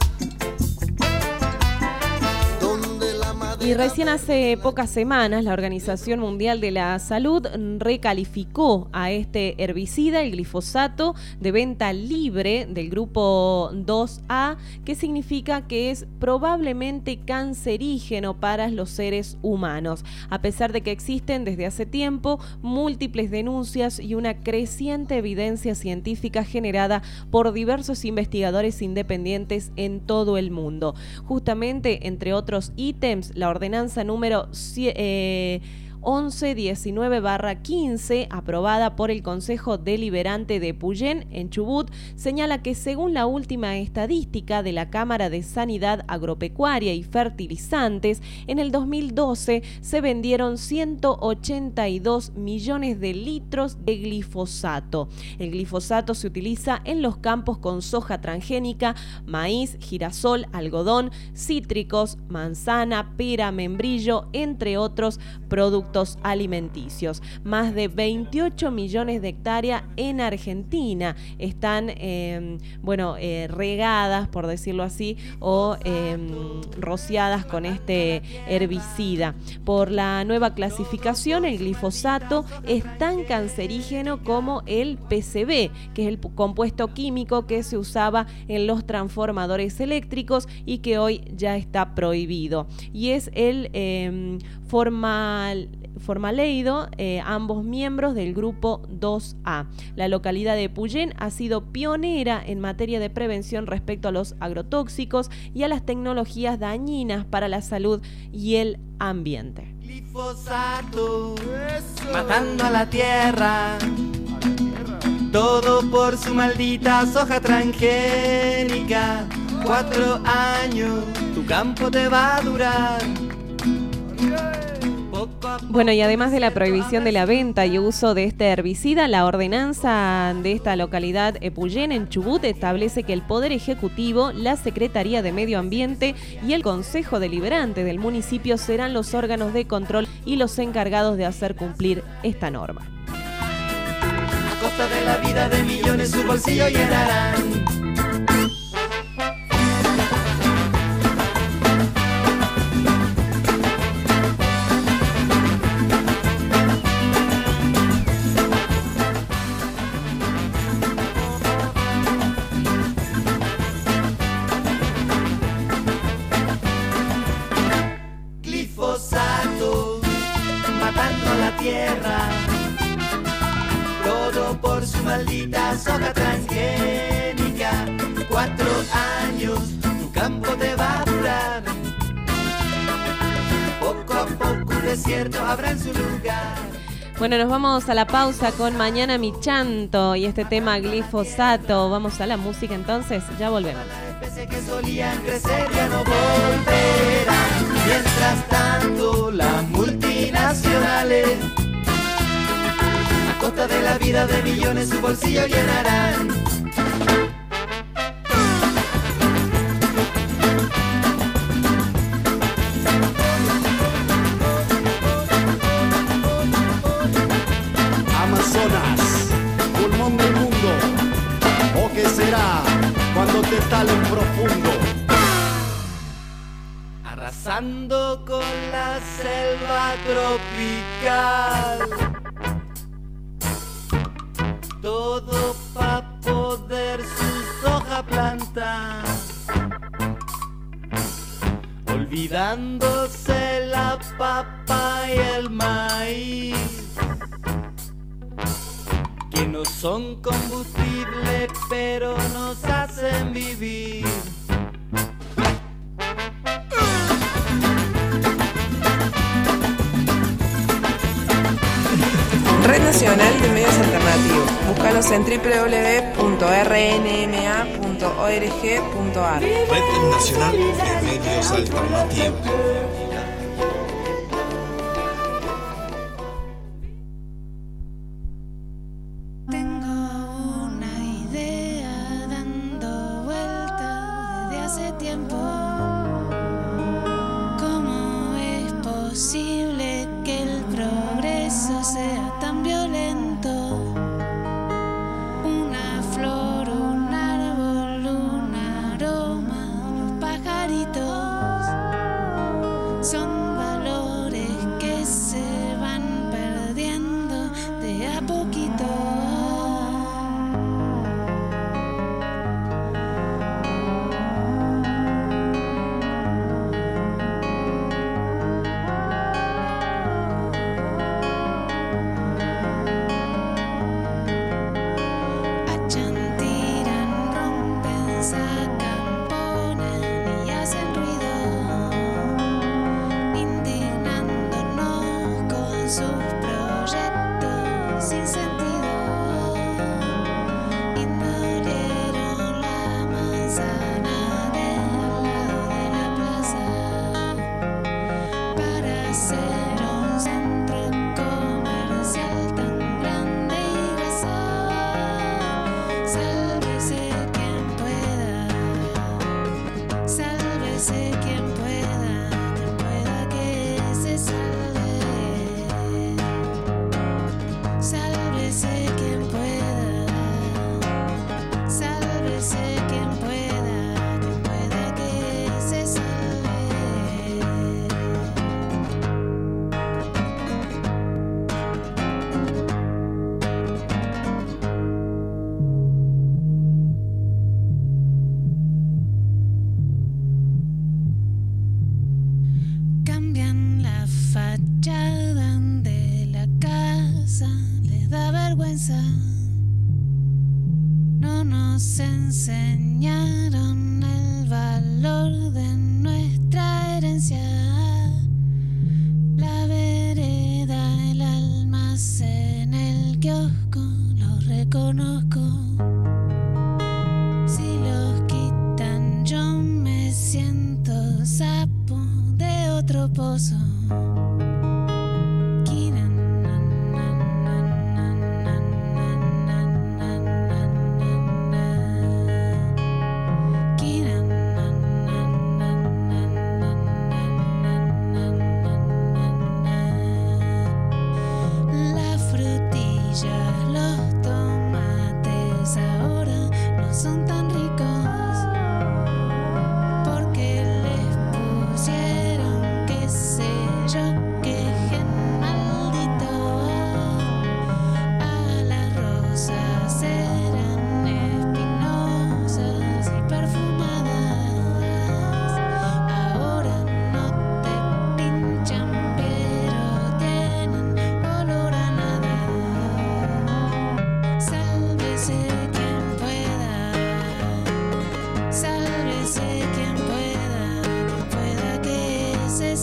S5: Y recién hace pocas semanas la Organización Mundial de la Salud recalificó a este herbicida, el glifosato, de venta libre del grupo dos A, que significa que es probablemente cancerígeno para los seres humanos, a pesar de que existen desde hace tiempo múltiples denuncias y una creciente evidencia científica generada por diversos investigadores independientes en todo el mundo. Justamente, entre otros ítems, la ordenanza número eh, once diecinueve barra quince, aprobada por el Consejo Deliberante de Epuyén, en Chubut, señala que según la última estadística de la Cámara de Sanidad Agropecuaria y Fertilizantes, en el dos mil doce se vendieron ciento ochenta y dos millones de litros de glifosato. El glifosato se utiliza en los campos con soja transgénica, maíz, girasol, algodón, cítricos, manzana, pera, membrillo, entre otros productos alimenticios. Más de veintiocho millones de hectáreas en Argentina están eh, bueno, eh, regadas, por decirlo así, o eh, rociadas con este herbicida. Por la nueva clasificación, el glifosato es tan cancerígeno como el P C B, que es el compuesto químico que se usaba en los transformadores eléctricos y que hoy ya está prohibido. Y es el eh, formal formaleido, eh, ambos miembros del grupo dos A. La localidad de Epuyén ha sido pionera en materia de prevención respecto a los agrotóxicos y a las tecnologías dañinas para la salud y el ambiente.
S14: Glifosato, eso. Matando a la tierra, todo por su maldita soja transgénica. Cuatro años, tu campo te va a durar.
S5: Bueno, y además de la prohibición de la venta y uso de este herbicida, la ordenanza de esta localidad Epuyén, en Chubut, establece que el Poder Ejecutivo, la Secretaría de Medio Ambiente y el Consejo Deliberante del municipio serán los órganos de control y los encargados de hacer cumplir esta norma.
S14: A costa de la vida de millones su bolsillo llenarán. Glifosato, matando la tierra, todo por su maldita soja transgénica. Cuatro años, tu campo te va a durar. Poco a poco un desierto habrá en su lugar.
S5: Bueno, nos vamos a la pausa con Mañana mi chanto y este tema glifosato. Vamos a la música entonces, ya volvemos.
S14: Las especies que solían crecer ya no volverán. Mientras tanto, las multinacionales, a costa de la vida de millones, su bolsillo llenarán.
S15: Amazonas, pulmón del mundo, ¿o qué será cuando te talen profundo?
S14: Arrasando con la selva tropical, todo pa' poder su soja plantar, olvidándose la papa y el maíz, que no son combustible pero nos hacen vivir.
S11: Red Nacional de Medios Alternativos. Búscanos en doble u doble u doble u punto r n m a punto org punto a r.
S3: Red Nacional de Medios Alternativos.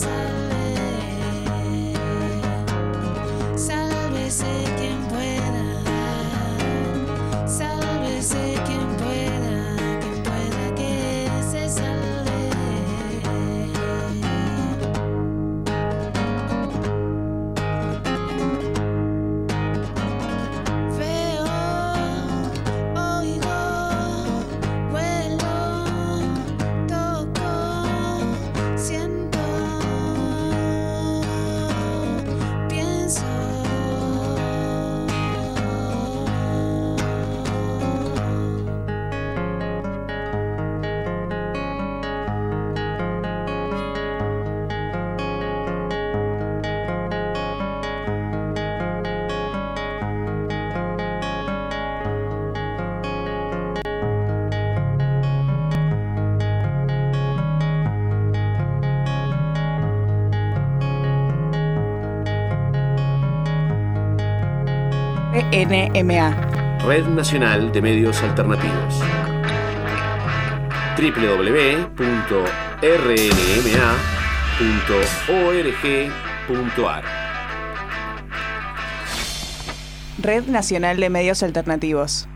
S10: salve, sálvese quien pueda, sálvese quien pueda, quien pueda que se salve. Veo, oigo, huelo, toco, siento, pienso.
S16: R N M A.
S17: Red Nacional de Medios Alternativos. doble u doble u doble u punto r n m a punto org punto a r.
S16: Red Nacional de Medios Alternativos.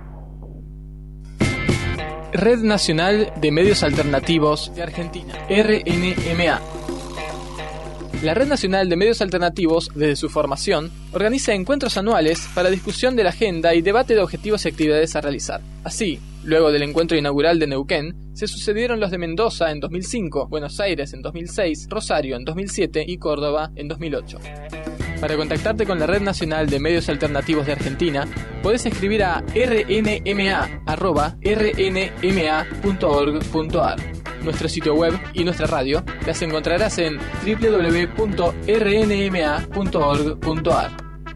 S18: Red Nacional de Medios Alternativos de Argentina, R N M A. La Red Nacional de Medios Alternativos, desde su formación, organiza encuentros anuales para discusión de la agenda y debate de objetivos y actividades a realizar. Así, luego del encuentro inaugural de Neuquén, se sucedieron los de Mendoza en dos mil cinco, Buenos Aires en dos mil seis, Rosario en dos mil siete y Córdoba en dos mil ocho. Para contactarte con la Red Nacional de Medios Alternativos de Argentina, podés escribir a r n m a arroba r n m a punto org punto a r. Nuestro sitio web y nuestra radio las encontrarás en doble u doble u doble u punto r n m a punto org punto a r.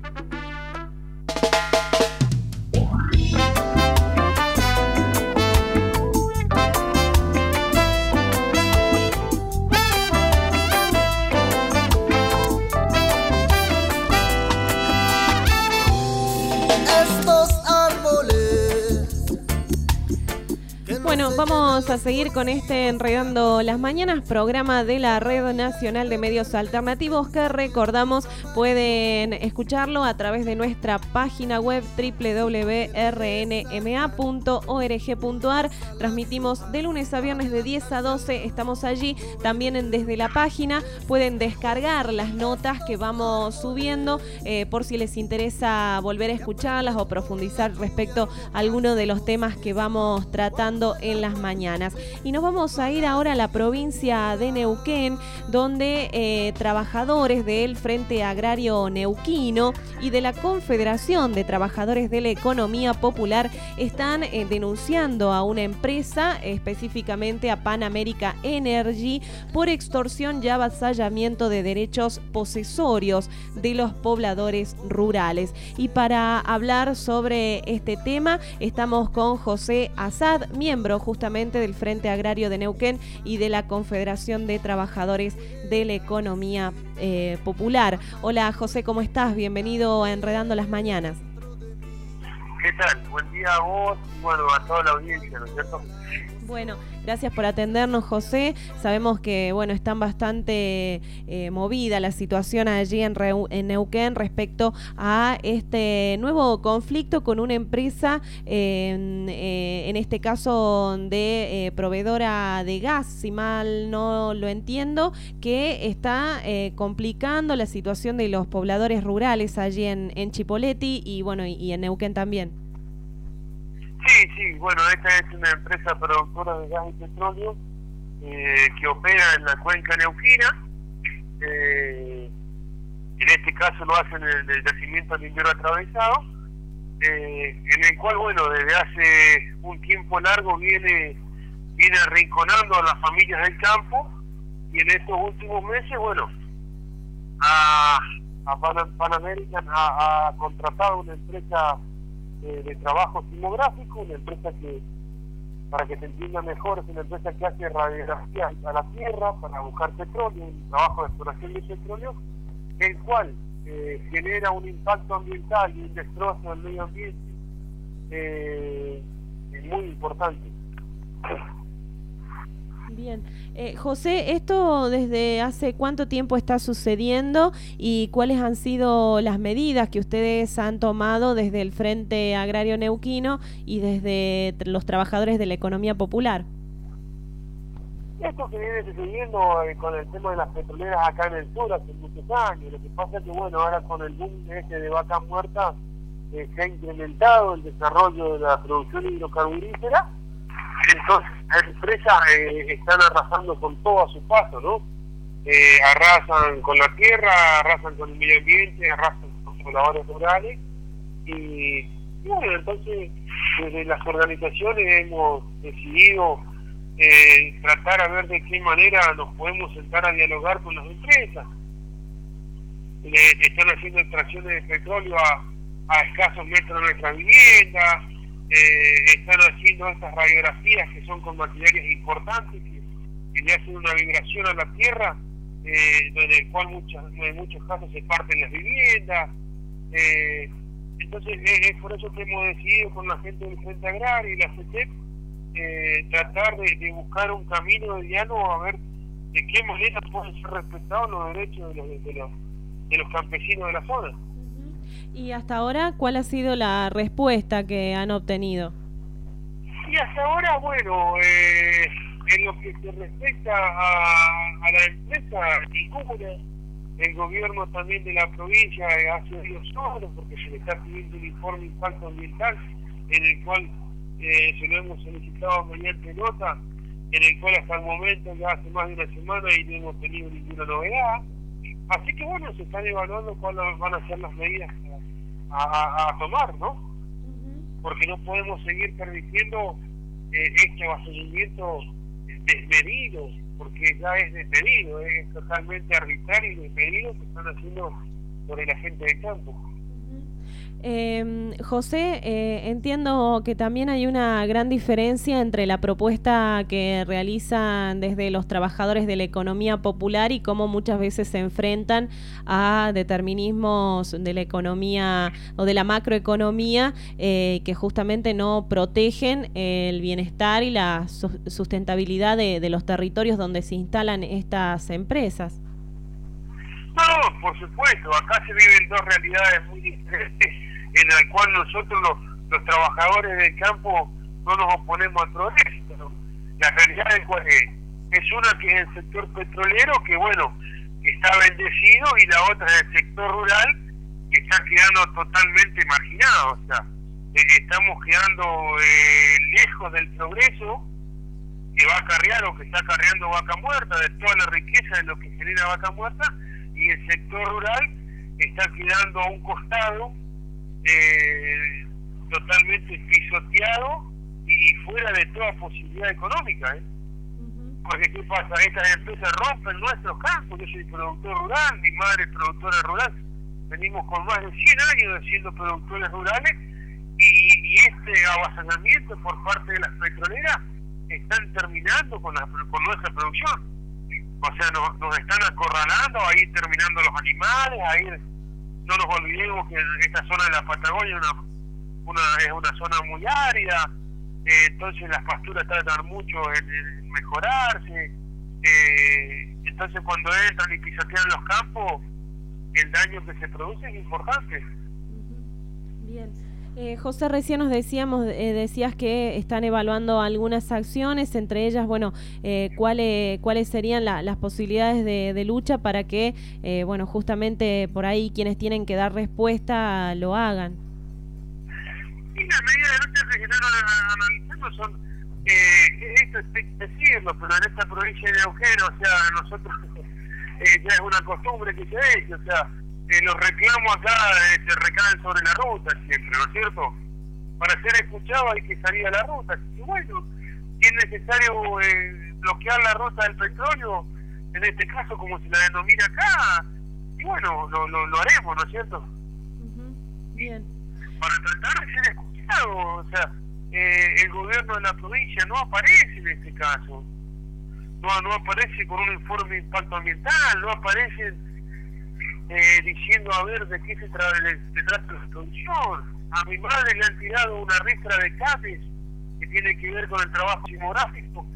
S5: Bueno, vamos a seguir con este Enredando las Mañanas, programa de la Red Nacional de Medios Alternativos, que recordamos pueden escucharlo a través de nuestra página web doble u doble u doble u punto r n m a punto org punto a r. Transmitimos de lunes a viernes de diez a doce, estamos allí también en, desde la página. Pueden descargar las notas que vamos subiendo eh, por si les interesa volver a escucharlas o profundizar respecto a alguno de los temas que vamos tratando en las mañanas. Y nos vamos a ir ahora a la provincia de Neuquén, donde eh, trabajadores del Frente Agrario Neuquino y de la Confederación de Trabajadores de la Economía Popular están eh, denunciando a una empresa, específicamente a Pan America Energy, por extorsión y avasallamiento de derechos posesorios de los pobladores rurales. Y para hablar sobre este tema estamos con José Azad, miembro justamente del Frente Agrario de Neuquén y de la Confederación de Trabajadores de la Economía eh, Popular. Hola José, ¿cómo estás? Bienvenido a Enredando las Mañanas.
S19: ¿Qué tal? Buen día a vos y bueno, a toda la audiencia, ¿no es cierto?
S5: Bueno, gracias por atendernos, José. Sabemos que bueno, están bastante eh, movida la situación allí en, Reu- en Neuquén respecto a este nuevo conflicto con una empresa, eh, en, eh, en este caso de eh, proveedora de gas, si mal no lo entiendo, que está eh, complicando la situación de los pobladores rurales allí en, en Chipoleti y bueno y, y en Neuquén también.
S19: Sí, sí, bueno, esta es una empresa productora de gas y petróleo eh, que opera en la cuenca neuquina. Eh, en este caso lo hacen en el yacimiento Lindero Atravesado, eh, en el cual, bueno, desde hace un tiempo largo viene viene arrinconando a las familias del campo y en estos últimos meses, bueno, a, a Pan, Pan American ha, ha contratado una empresa de trabajo simográfico, una empresa que, para que se entienda mejor, es una empresa que hace radiografía a la tierra para buscar petróleo, un trabajo de exploración de petróleo, el cual eh, genera un impacto ambiental y un destrozo del medio ambiente eh, muy importante.
S5: Bien. Bien, eh, José, ¿esto desde hace cuánto tiempo está sucediendo y cuáles han sido las medidas que ustedes han tomado desde el Frente Agrario Neuquino y desde los trabajadores de la economía popular?
S19: Esto se viene sucediendo eh, con el tema de las petroleras acá en el sur hace muchos años. Lo que pasa es que, bueno, ahora con el boom este de vaca muerta eh, se ha incrementado el desarrollo de la producción hidrocarburífera. Entonces las empresas eh, están arrasando con todo a su paso, ¿no? Eh, arrasan con la tierra, arrasan con el medio ambiente, arrasan con los pobladores rurales y, y bueno, entonces desde las organizaciones hemos decidido eh, tratar a ver de qué manera nos podemos sentar a dialogar con las empresas. Le, están haciendo extracciones de petróleo a, a escasos metros de nuestra vivienda. Eh, están haciendo estas radiografías que son con maquinarias importantes que, que le hacen una vibración a la tierra, eh, en el cual muchas, en muchos casos se parten las viviendas. Eh, entonces es, es por eso que hemos decidido con la gente del Frente Agrario y la C E T E P eh, tratar de, de buscar un camino de diálogo a ver de qué manera pueden ser respetados los derechos de los, de los, de los campesinos de la zona.
S5: Y hasta ahora, ¿cuál ha sido la respuesta que han obtenido?
S19: Y hasta ahora, bueno, eh, en lo que se respecta a, a la empresa, ninguna. El gobierno también de la provincia hace oídos sordos porque se le está pidiendo un informe de impacto ambiental, en el cual eh, se lo hemos solicitado mediante nota, en el cual hasta el momento ya hace más de una semana y no hemos tenido ninguna novedad. Así que bueno, se están evaluando cuáles van a ser las medidas a, a, a tomar, ¿no? Uh-huh. Porque no podemos seguir permitiendo eh, este abastecimiento desmedido, porque ya es desmedido, es totalmente arbitrario y desmedido que están haciendo sobre la gente del campo.
S5: Eh, José, eh, entiendo que también hay una gran diferencia entre la propuesta que realizan desde los trabajadores de la economía popular y cómo muchas veces se enfrentan a determinismos de la economía o de la macroeconomía eh, que justamente no protegen el bienestar y la sustentabilidad de, de los territorios donde se instalan estas empresas.
S19: No, por supuesto, acá se viven dos realidades muy diferentes en la cual nosotros los, los trabajadores del campo no nos oponemos al progreso. La realidad es, es una que es el sector petrolero, que bueno, que está bendecido, y la otra es el sector rural, que está quedando totalmente marginado. O sea, eh, estamos quedando eh, lejos del progreso que va a acarrear o que está acarreando Vaca Muerta, de toda la riqueza de lo que genera Vaca Muerta, y el sector rural está quedando a un costado, Eh, totalmente pisoteado y fuera de toda posibilidad económica, ¿eh? Uh-huh. Porque ¿qué pasa? Estas empresas rompen nuestros campos. Yo soy productor rural, mi madre es productora rural, venimos con más de cien años siendo productores rurales, y, y este avasallamiento por parte de las petroleras están terminando con, la, con nuestra producción. O sea, nos, nos están acorralando, ahí terminando los animales, ahí. No nos olvidemos que esta zona de la Patagonia una, una, es una zona muy árida, eh, entonces las pasturas tardan mucho en, en mejorarse, eh, entonces cuando entran y pisotean los campos, el daño que se produce es importante.
S5: Bien. Eh, José, recién nos decíamos, eh, decías que están evaluando algunas acciones, entre ellas, bueno, eh, ¿cuáles cuáles serían la, las posibilidades de, de lucha para que, eh, bueno, justamente por ahí quienes tienen que dar respuesta lo hagan?
S19: Y las medidas de lucha que están analizando son, eh, esto es decirlo, pero en esta provincia de Neuquén, o sea, nosotros eh, ya es una costumbre que se ha hecho, o sea, Eh, los reclamos acá eh, se recaen sobre la ruta siempre, ¿no es cierto? Para ser escuchado hay que salir a la ruta. Y bueno, si es necesario eh, bloquear la ruta del petróleo, en este caso como se la denomina acá, y bueno, lo, lo, lo haremos, ¿no es cierto?
S5: Uh-huh. Bien.
S19: Para tratar de ser escuchado, o sea, eh, el gobierno de la provincia no aparece en este caso, no, no aparece con un informe de impacto ambiental, no aparece Eh, diciendo a ver de qué se, tra se trata la producción. A mi madre le han tirado una ristra de cables que tiene que ver con el trabajo demográfico,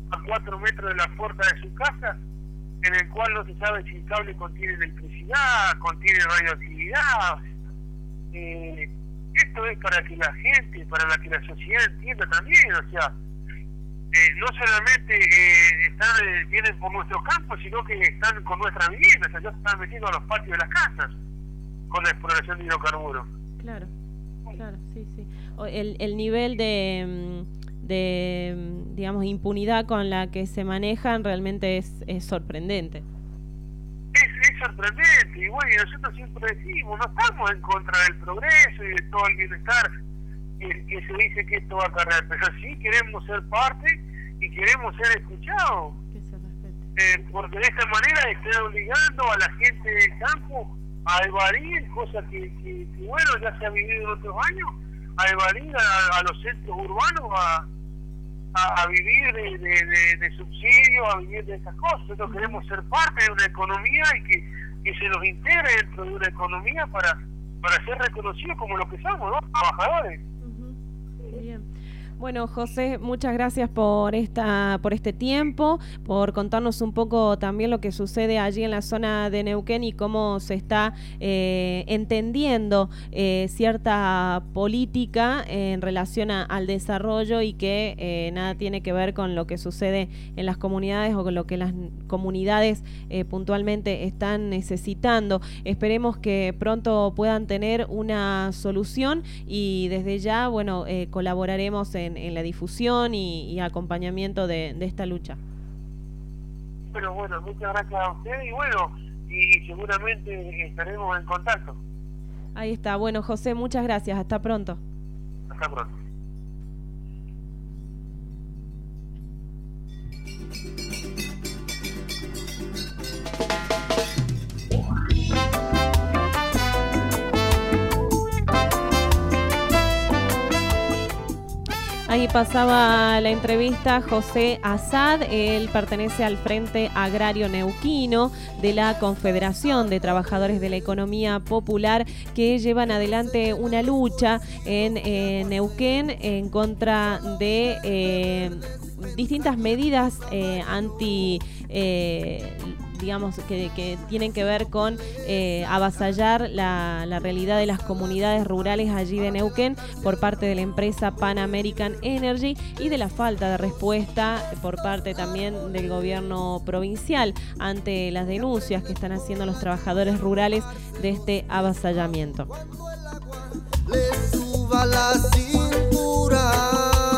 S19: a cuatro metros de la puerta de su casa, en el cual no se sabe si el cable contiene electricidad, contiene radioactividad. Eh, esto es para que la gente, para la que la sociedad entienda también, o sea, eh, no solamente eh, están, eh, vienen por nuestros campos, sino que están con nuestra vivienda, o sea, ya se están metiendo a los patios de las casas con la exploración de hidrocarburos.
S5: Claro, claro, sí, sí. El, el nivel de, de, digamos, impunidad con la que se manejan realmente es, es sorprendente.
S19: Es, es sorprendente, y bueno, nosotros siempre decimos, no estamos en contra del progreso y de todo el bienestar que, que se dice que esto va a acarrear, pero sí queremos ser parte y queremos ser escuchados.
S5: Que se respete.
S19: Eh, porque de esta manera están obligando a la gente del campo a evadir, cosa que, que, que bueno, ya se ha vivido en otros años, a evadir a, a los centros urbanos, a, a, a vivir de, de, de, de subsidios, a vivir de esas cosas. Nosotros queremos ser parte de una economía y que, que se nos integre dentro de una economía para, para ser reconocidos como lo que somos, ¿no? Trabajadores.
S5: Uh-huh. Bien. Bueno, José, muchas gracias por esta por este tiempo, por contarnos un poco también lo que sucede allí en la zona de Neuquén y cómo se está eh, entendiendo eh, cierta política en relación a, al desarrollo y que eh, nada tiene que ver con lo que sucede en las comunidades o con lo que las comunidades eh, puntualmente están necesitando. Esperemos que pronto puedan tener una solución y desde ya, bueno, eh, colaboraremos en En, en la difusión y, y acompañamiento de, de esta lucha.
S19: Pero bueno, muchas gracias a usted y bueno, y seguramente estaremos en contacto.
S5: Ahí está. Bueno, José, muchas gracias. Hasta pronto.
S19: Hasta pronto.
S5: Ahí pasaba la entrevista José Azad, él pertenece al Frente Agrario Neuquino de la Confederación de Trabajadores de la Economía Popular que llevan adelante una lucha en eh, Neuquén en contra de eh, distintas medidas eh, anti... Eh, digamos, que, que tienen que ver con eh, avasallar la, la realidad de las comunidades rurales allí de Neuquén por parte de la empresa Pan American Energy y de la falta de respuesta por parte también del gobierno provincial ante las denuncias que están haciendo los trabajadores rurales de este avasallamiento.
S9: Le suba la cintura.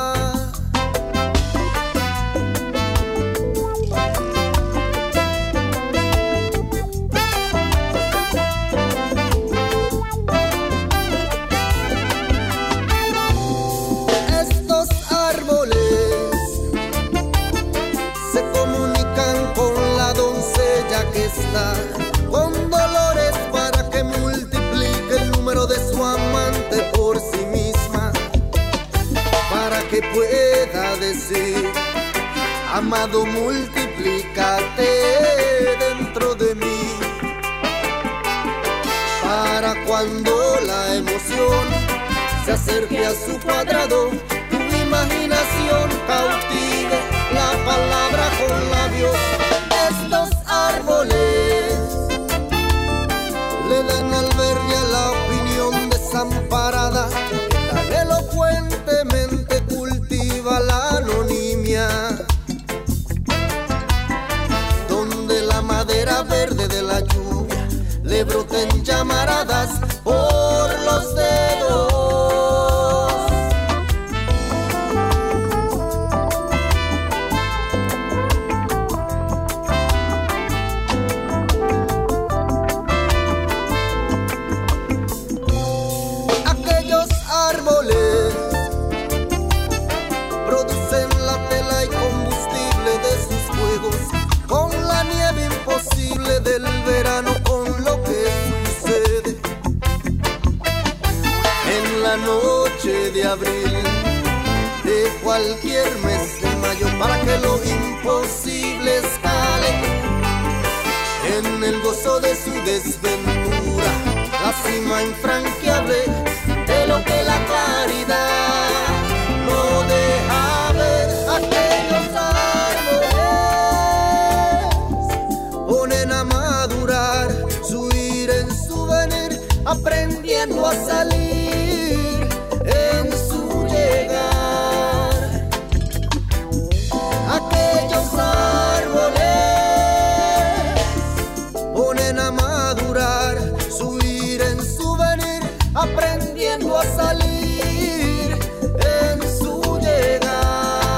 S9: Con dolores para que multiplique el número de su amante por sí misma, para que pueda decir: amado, multiplícate dentro de mí, para cuando la emoción se acerque a su cuadrado, tu imaginación cautive la palabra con labios. Estos árboles le dan albergue a la opinión desamparada, tan elocuentemente cultiva la anonimia, donde la madera verde de la lluvia le broten llamaradas por los dedos. Del verano con lo que sucede en la noche de abril de cualquier mes de mayo, para que lo imposible escale en el gozo de su desventura, la cima infranqueable de lo que la caridad no deja ver. Aquellos árboles a salir en su llegar. Aquellos árboles ponen a madurar, subir en su venir, aprendiendo a salir en su llegar.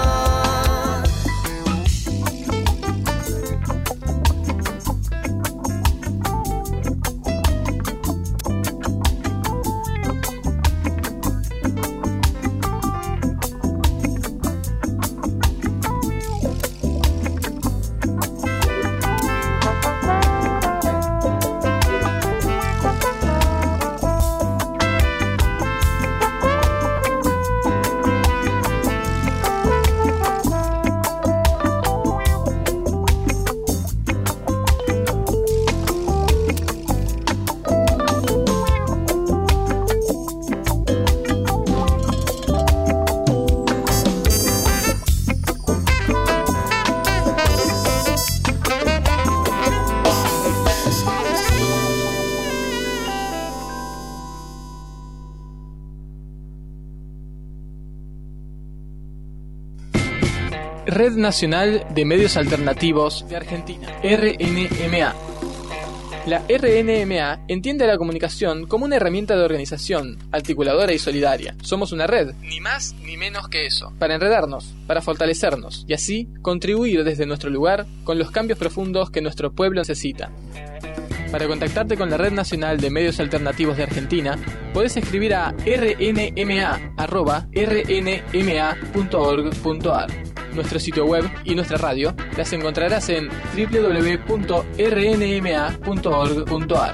S18: Red Nacional de Medios Alternativos de Argentina, R N M A. La R N M A entiende a la comunicación como una herramienta de organización, articuladora y solidaria. Somos una red, ni más ni menos que eso, para enredarnos, para fortalecernos y así contribuir desde nuestro lugar con los cambios profundos que nuestro pueblo necesita. Para contactarte con la Red Nacional de Medios Alternativos de Argentina, podés escribir a r n m a arroba r n m a punto org punto a r. Nuestro sitio web y nuestra radio las encontrarás en w w w punto r n m a punto org punto a r.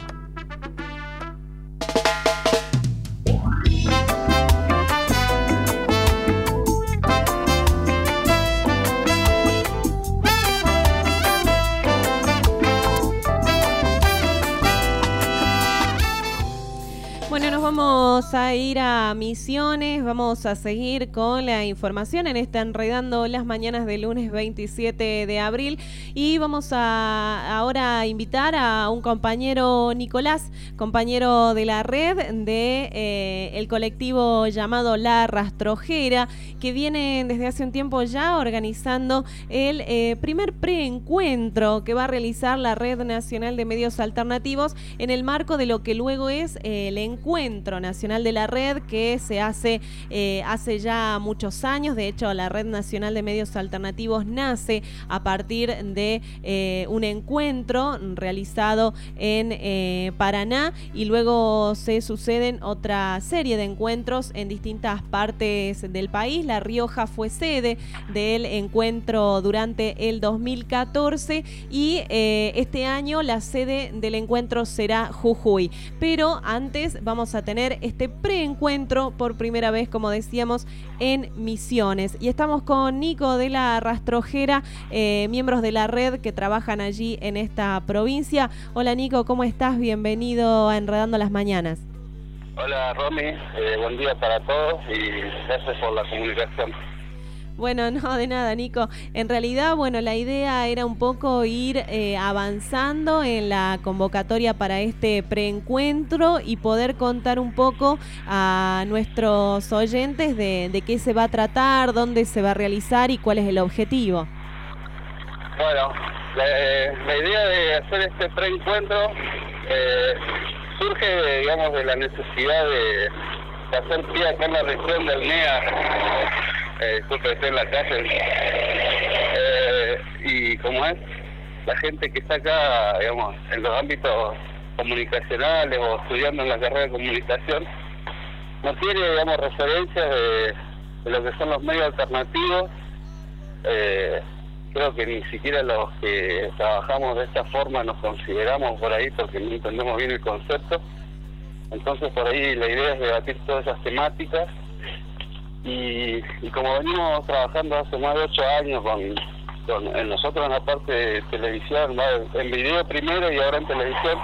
S5: Bueno, nos vamos a ir a Misiones, vamos a seguir con la información en esta Enredando las Mañanas del lunes veintisiete de abril y vamos a ahora a invitar a un compañero, Nicolás, compañero de la red de eh, el colectivo llamado La Rastrojera, que viene desde hace un tiempo ya organizando el eh, primer preencuentro que va a realizar la Red Nacional de Medios Alternativos en el marco de lo que luego es eh, el encuentro Encuentro Nacional de la Red, que se hace eh, hace ya muchos años. De hecho, la Red Nacional de Medios Alternativos nace a partir de eh, un encuentro realizado en eh, Paraná y luego se suceden otra serie de encuentros en distintas partes del país. La Rioja fue sede del encuentro durante el dos mil catorce y eh, este año la sede del encuentro será Jujuy. Pero antes vamos a tener este preencuentro por primera vez, como decíamos, en Misiones. Y estamos con Nico de La Rastrojera, eh, miembros de la red que trabajan allí en esta provincia. Hola Nico, ¿cómo estás? Bienvenido a Enredando las Mañanas.
S8: Hola Romy, eh, buen día para todos y gracias por la comunicación.
S5: Bueno, no, de nada, Nico. En realidad, bueno, la idea era un poco ir eh, avanzando en la convocatoria para este preencuentro y poder contar un poco a nuestros oyentes de, de qué se va a tratar, dónde se va a realizar y cuál es el objetivo.
S8: Bueno, la, la idea de hacer este preencuentro eh, surge, digamos, de la necesidad de, de hacer pie acá en la región del N E A. Eh, disculpe, estoy en la calle eh, y como es la gente que está acá, digamos, en los ámbitos comunicacionales o estudiando en la carrera de comunicación, no tiene, digamos, referencias de, de lo que son los medios alternativos. Eh, creo que ni siquiera los que trabajamos de esta forma nos consideramos por ahí porque no entendemos bien el concepto. Entonces por ahí la idea es debatir todas esas temáticas. Y, y como venimos trabajando hace más de ocho años con, con en nosotros en la parte de televisión, en video primero y ahora en televisión,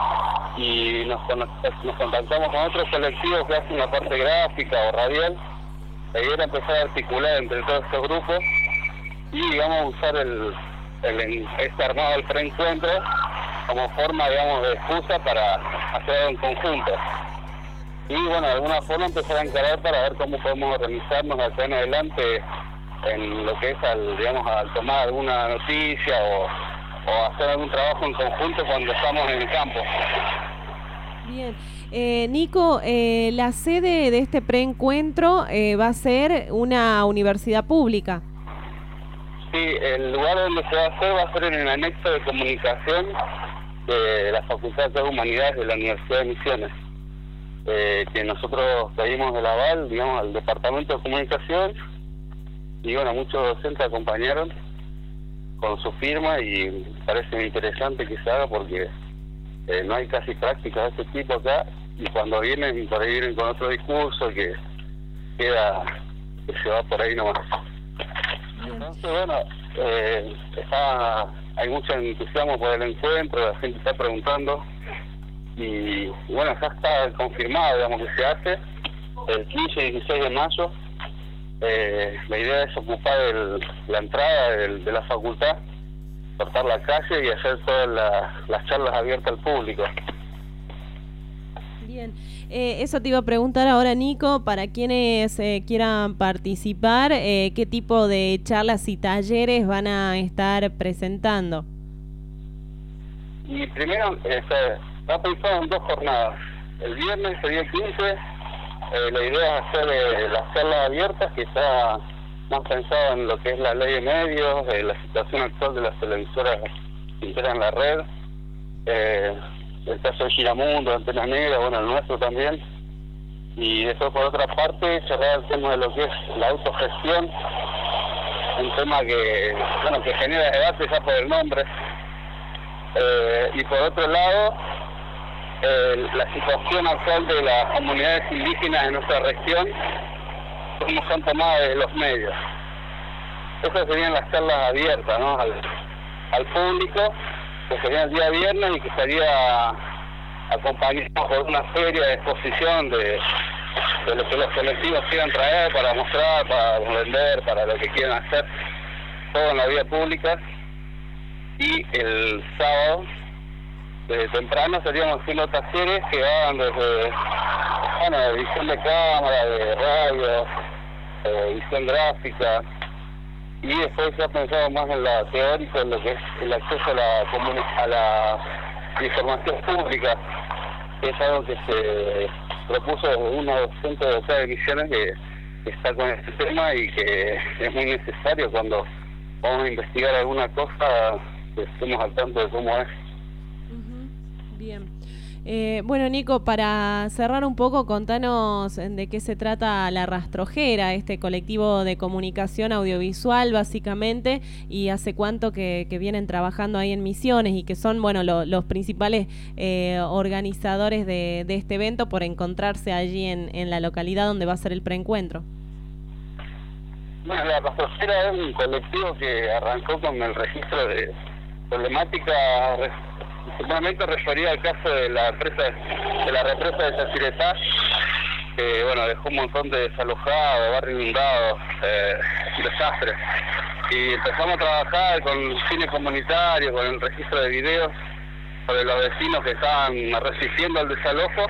S8: y nos, nos contactamos con otros colectivos que hacen la parte gráfica o radial, la idea era empezar a articular entre todos estos grupos y, digamos, usar el, el este armado del preencuentro como forma, digamos, de excusa para hacer algo en conjunto. y bueno, de alguna forma empezar a encarar para ver cómo podemos organizarnos acá en adelante en lo que es al, digamos, al tomar alguna noticia o, o hacer algún trabajo en conjunto cuando estamos en el campo.
S5: Bien. Eh, Nico, eh, la sede de este preencuentro eh, va a ser una universidad pública.
S8: Sí, el lugar donde se va a hacer va a ser en el anexo de comunicación de la Facultad de Humanidades de la Universidad de Misiones, eh, que nosotros pedimos el aval, digamos, al Departamento de Comunicación, y bueno, muchos docentes acompañaron con su firma y me parece muy interesante que se haga porque eh, no hay casi prácticas de este tipo acá, y cuando vienen, por ahí vienen con otro discurso que queda, que se va por ahí nomás. Entonces, bueno, eh, está, hay mucho entusiasmo por el encuentro, la gente está preguntando, y bueno, ya está confirmado, digamos, que se hace el quince y dieciséis de mayo. Eh, la idea es ocupar el, la entrada del, de la facultad, cortar la calle y hacer todas la, las charlas abiertas al público.
S5: Bien, eh, eso te iba a preguntar ahora, Nico, para quienes eh, quieran participar, eh, ¿qué tipo de charlas y talleres van a estar presentando?
S8: Y primero, este, está pensado en dos jornadas. El viernes sería el quince, eh, la idea es hacer eh, las charlas abiertas, que está más pensado en lo que es la ley de medios, eh, la situación actual de las televisoras que integran la red, eh, el caso de Giramundo, Antena Negra, bueno, el nuestro también, y después por otra parte cerrar el tema de lo que es la autogestión, un tema que, bueno, que genera debate ya por el nombre, eh, y por otro lado, eh, la situación actual de las comunidades indígenas en nuestra región, cómo son tomadas de los medios. Esas serían las charlas abiertas, ¿no?, al, al público, que sería el día viernes y que estaría acompañado por una feria de exposición de, de lo que los colectivos quieran traer para mostrar, para vender, para lo que quieran hacer, todo en la vía pública. Y el sábado, desde temprano, estaríamos haciendo talleres que van desde, bueno, de edición de cámara, de radio, de edición gráfica, y después se ha pensado más en la teórica, en lo que es el acceso a la, a la información pública, que es algo que se propuso una docente de acá de Misiones que, que está con este tema y que es muy necesario cuando vamos a investigar alguna cosa, que estemos al tanto de cómo es.
S5: Uh-huh. Bien. Eh, bueno, Nico, para cerrar un poco, contanos de qué se trata La Rastrojera, este colectivo de comunicación audiovisual, básicamente, y hace cuánto que, que vienen trabajando ahí en Misiones y que son, bueno, lo, los principales eh, organizadores de, de este evento por encontrarse allí en, en la localidad donde va a ser el preencuentro.
S8: Bueno, La Rastrojera es un colectivo que arrancó con el registro de problemática principalmente referida al caso de la empresa de la represa de Yacyretá, que bueno, dejó un montón de desalojados, barrios inundados, eh, desastres. Y empezamos a trabajar con cine comunitario, con el registro de videos sobre los vecinos que estaban resistiendo al desalojo.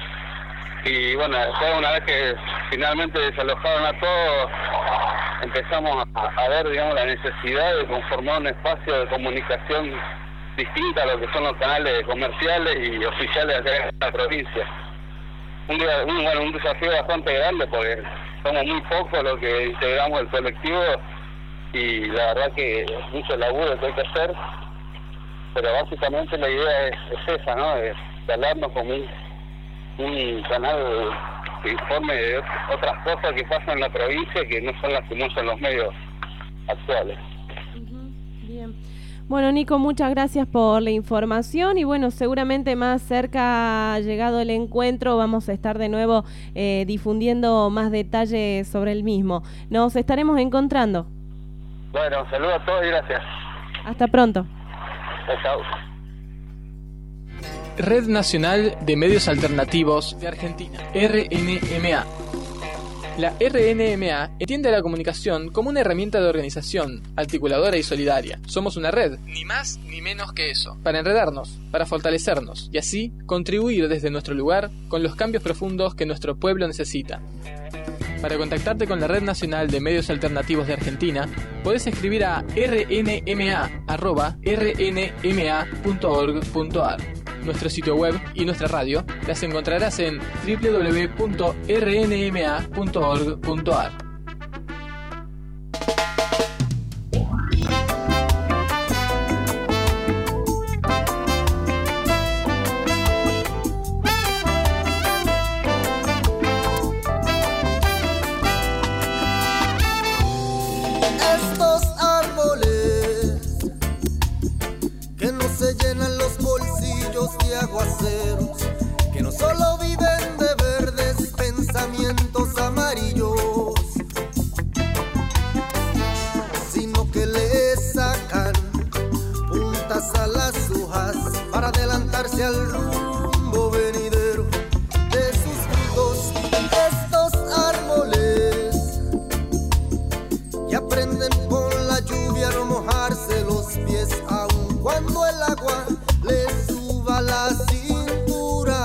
S8: Y bueno, después, una vez que finalmente desalojaron a todos, empezamos a, a ver, digamos, la necesidad de conformar un espacio de comunicación distinta a lo que son los canales comerciales y oficiales acá en la provincia. Un, día, un, bueno, un desafío bastante grande porque somos muy pocos los que integramos el colectivo y la verdad que es mucho laburo que hay que hacer, pero básicamente la idea es, es esa, ¿no?, de hablarnos como un, un canal que informe de otras cosas que pasan en la provincia que no son las que muestran los medios actuales.
S5: Uh-huh. Bien. Bueno, Nico, muchas gracias por la información y bueno, seguramente más cerca llegado el encuentro vamos a estar de nuevo eh, difundiendo más detalles sobre el mismo. Nos estaremos encontrando.
S8: Bueno, saludos a todos y gracias.
S5: Hasta pronto.
S8: Chao.
S18: Red Nacional de Medios Alternativos de Argentina, R N M A. La R N M A entiende la comunicación como una herramienta de organización, articuladora y solidaria. Somos una red, ni más ni menos que eso, para enredarnos, para fortalecernos y así contribuir desde nuestro lugar con los cambios profundos que nuestro pueblo necesita. Para contactarte con la Red Nacional de Medios Alternativos de Argentina, podés escribir a r n m a arroba r n m a punto org punto a r. Nuestro sitio web y nuestra radio las encontrarás en w w w punto r n m a punto org punto a r.
S9: Estos árboles que no se llenan los bolsillos de aguaceros, que no solo viven de verdes pensamientos amarillos, sino que le sacan puntas a las hojas para adelantarse al rumbo venidero de sus frutos. Estos árboles y aprenden con la lluvia a no mojarse los pies, aun cuando el agua les suba a la cintura.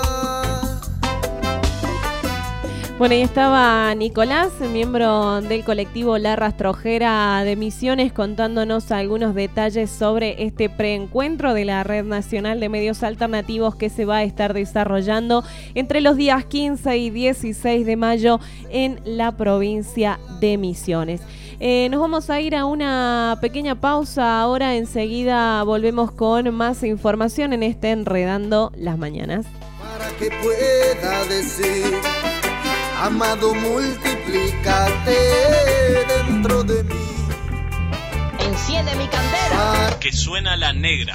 S5: Bueno, ahí estaba Nicolás, miembro del colectivo La Rastrojera de Misiones, contándonos algunos detalles sobre este preencuentro de la Red Nacional de Medios Alternativos que se va a estar desarrollando entre los días quince y dieciséis de mayo en la provincia de Misiones. Eh, nos vamos a ir a una pequeña pausa ahora, enseguida volvemos con más información en este Enredando las Mañanas.
S9: Para que pueda decir, amado, multiplícate dentro de mí.
S4: Enciende mi candela.
S2: Que suena la negra.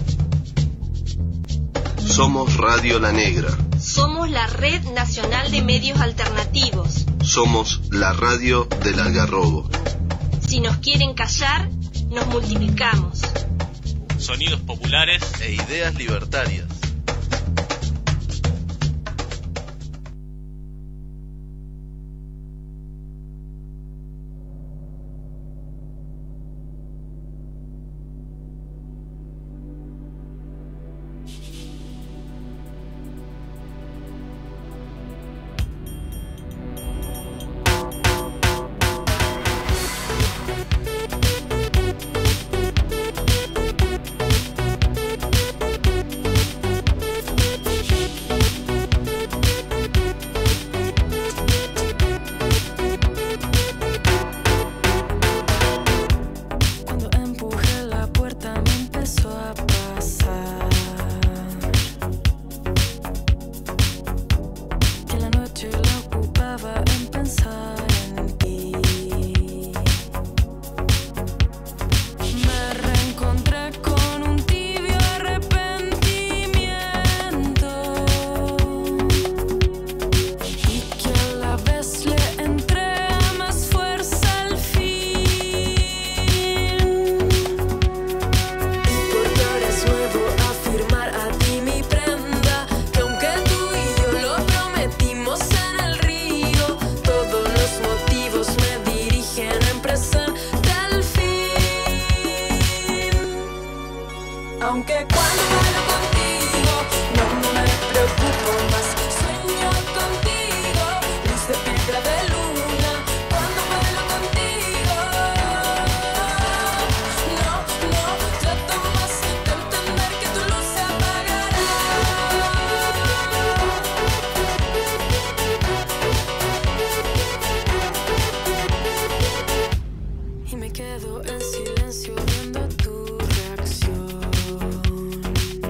S3: Somos Radio La Negra.
S4: Somos la Red Nacional de Medios Alternativos.
S3: Somos la radio del Algarrobo.
S4: Si nos quieren callar, nos multiplicamos.
S2: Sonidos populares
S3: e ideas libertarias.
S10: Y me quedo en silencio viendo tu reacción.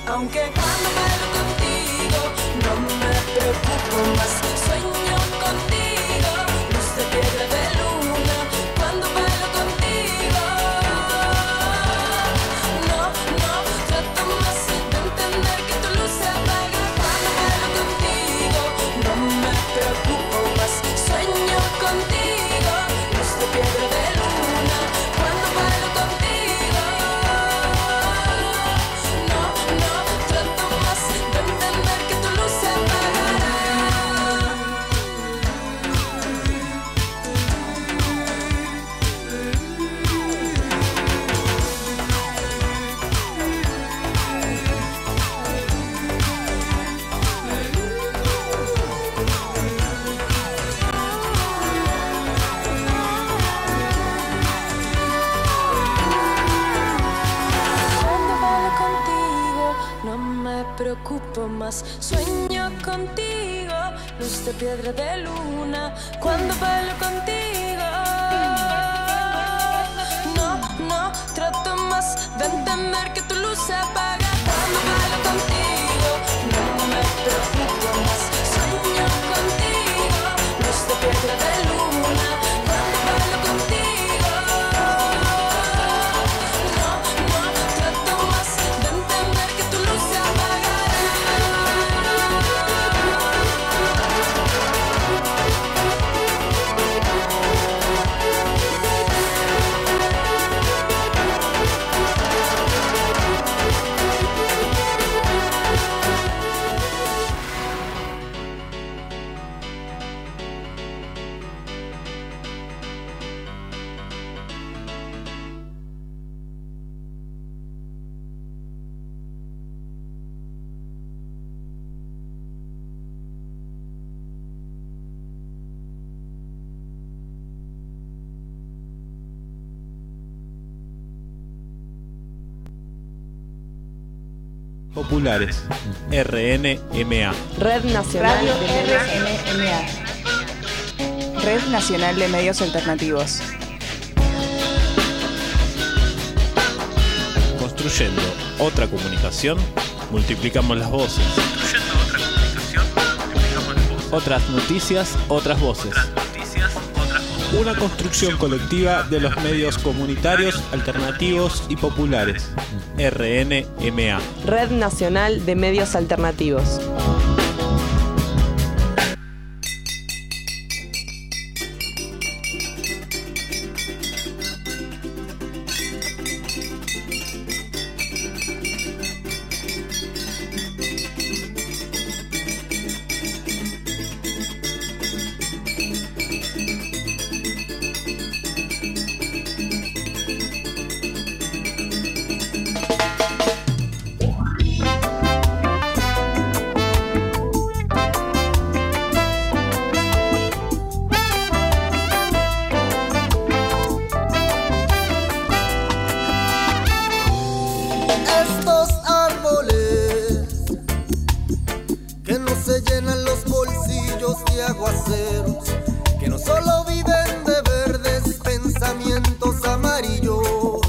S10: Aunque cuando bailo contigo no me preocupo más. Sueño contigo, luz de piedra de luna. Cuando bailo contigo, no, no, trato más de entender que tu luz se apaga. Cuando bailo contigo no me preocupo más. Sueño contigo, luz de piedra de luna. Cuando bailo contigo, no, no, trato más de entender que tu luz se apagará. Cuando bailo contigo no me preocupo más. Sueño contigo, luz de piedra de luna. Cuando bailo contigo, no, no, trato más de entender que tu luz se apaga. Cuando bailo contigo no me preocupo más. Sueño contigo, luz de piedra de luna. Cuando bailo contigo, no, no, trato más de entender que tu luz se apagará.
S12: Populares. R N M A.
S16: Red Nacional de Medios R N M A. Red Nacional de Medios Alternativos.
S12: Construyendo otra comunicación, multiplicamos las voces.
S2: Construyendo otra comunicación, multiplicamos las voces.
S12: Otras noticias, otras voces.
S2: Otras noticias, otras voces.
S12: Una construcción colectiva de los medios comunitarios, alternativos y populares. R N M A.
S16: Red Nacional de Medios Alternativos.
S9: Estos árboles que no se llenan los bolsillos de aguaceros, que no solo viven de verdes pensamientos amarillos,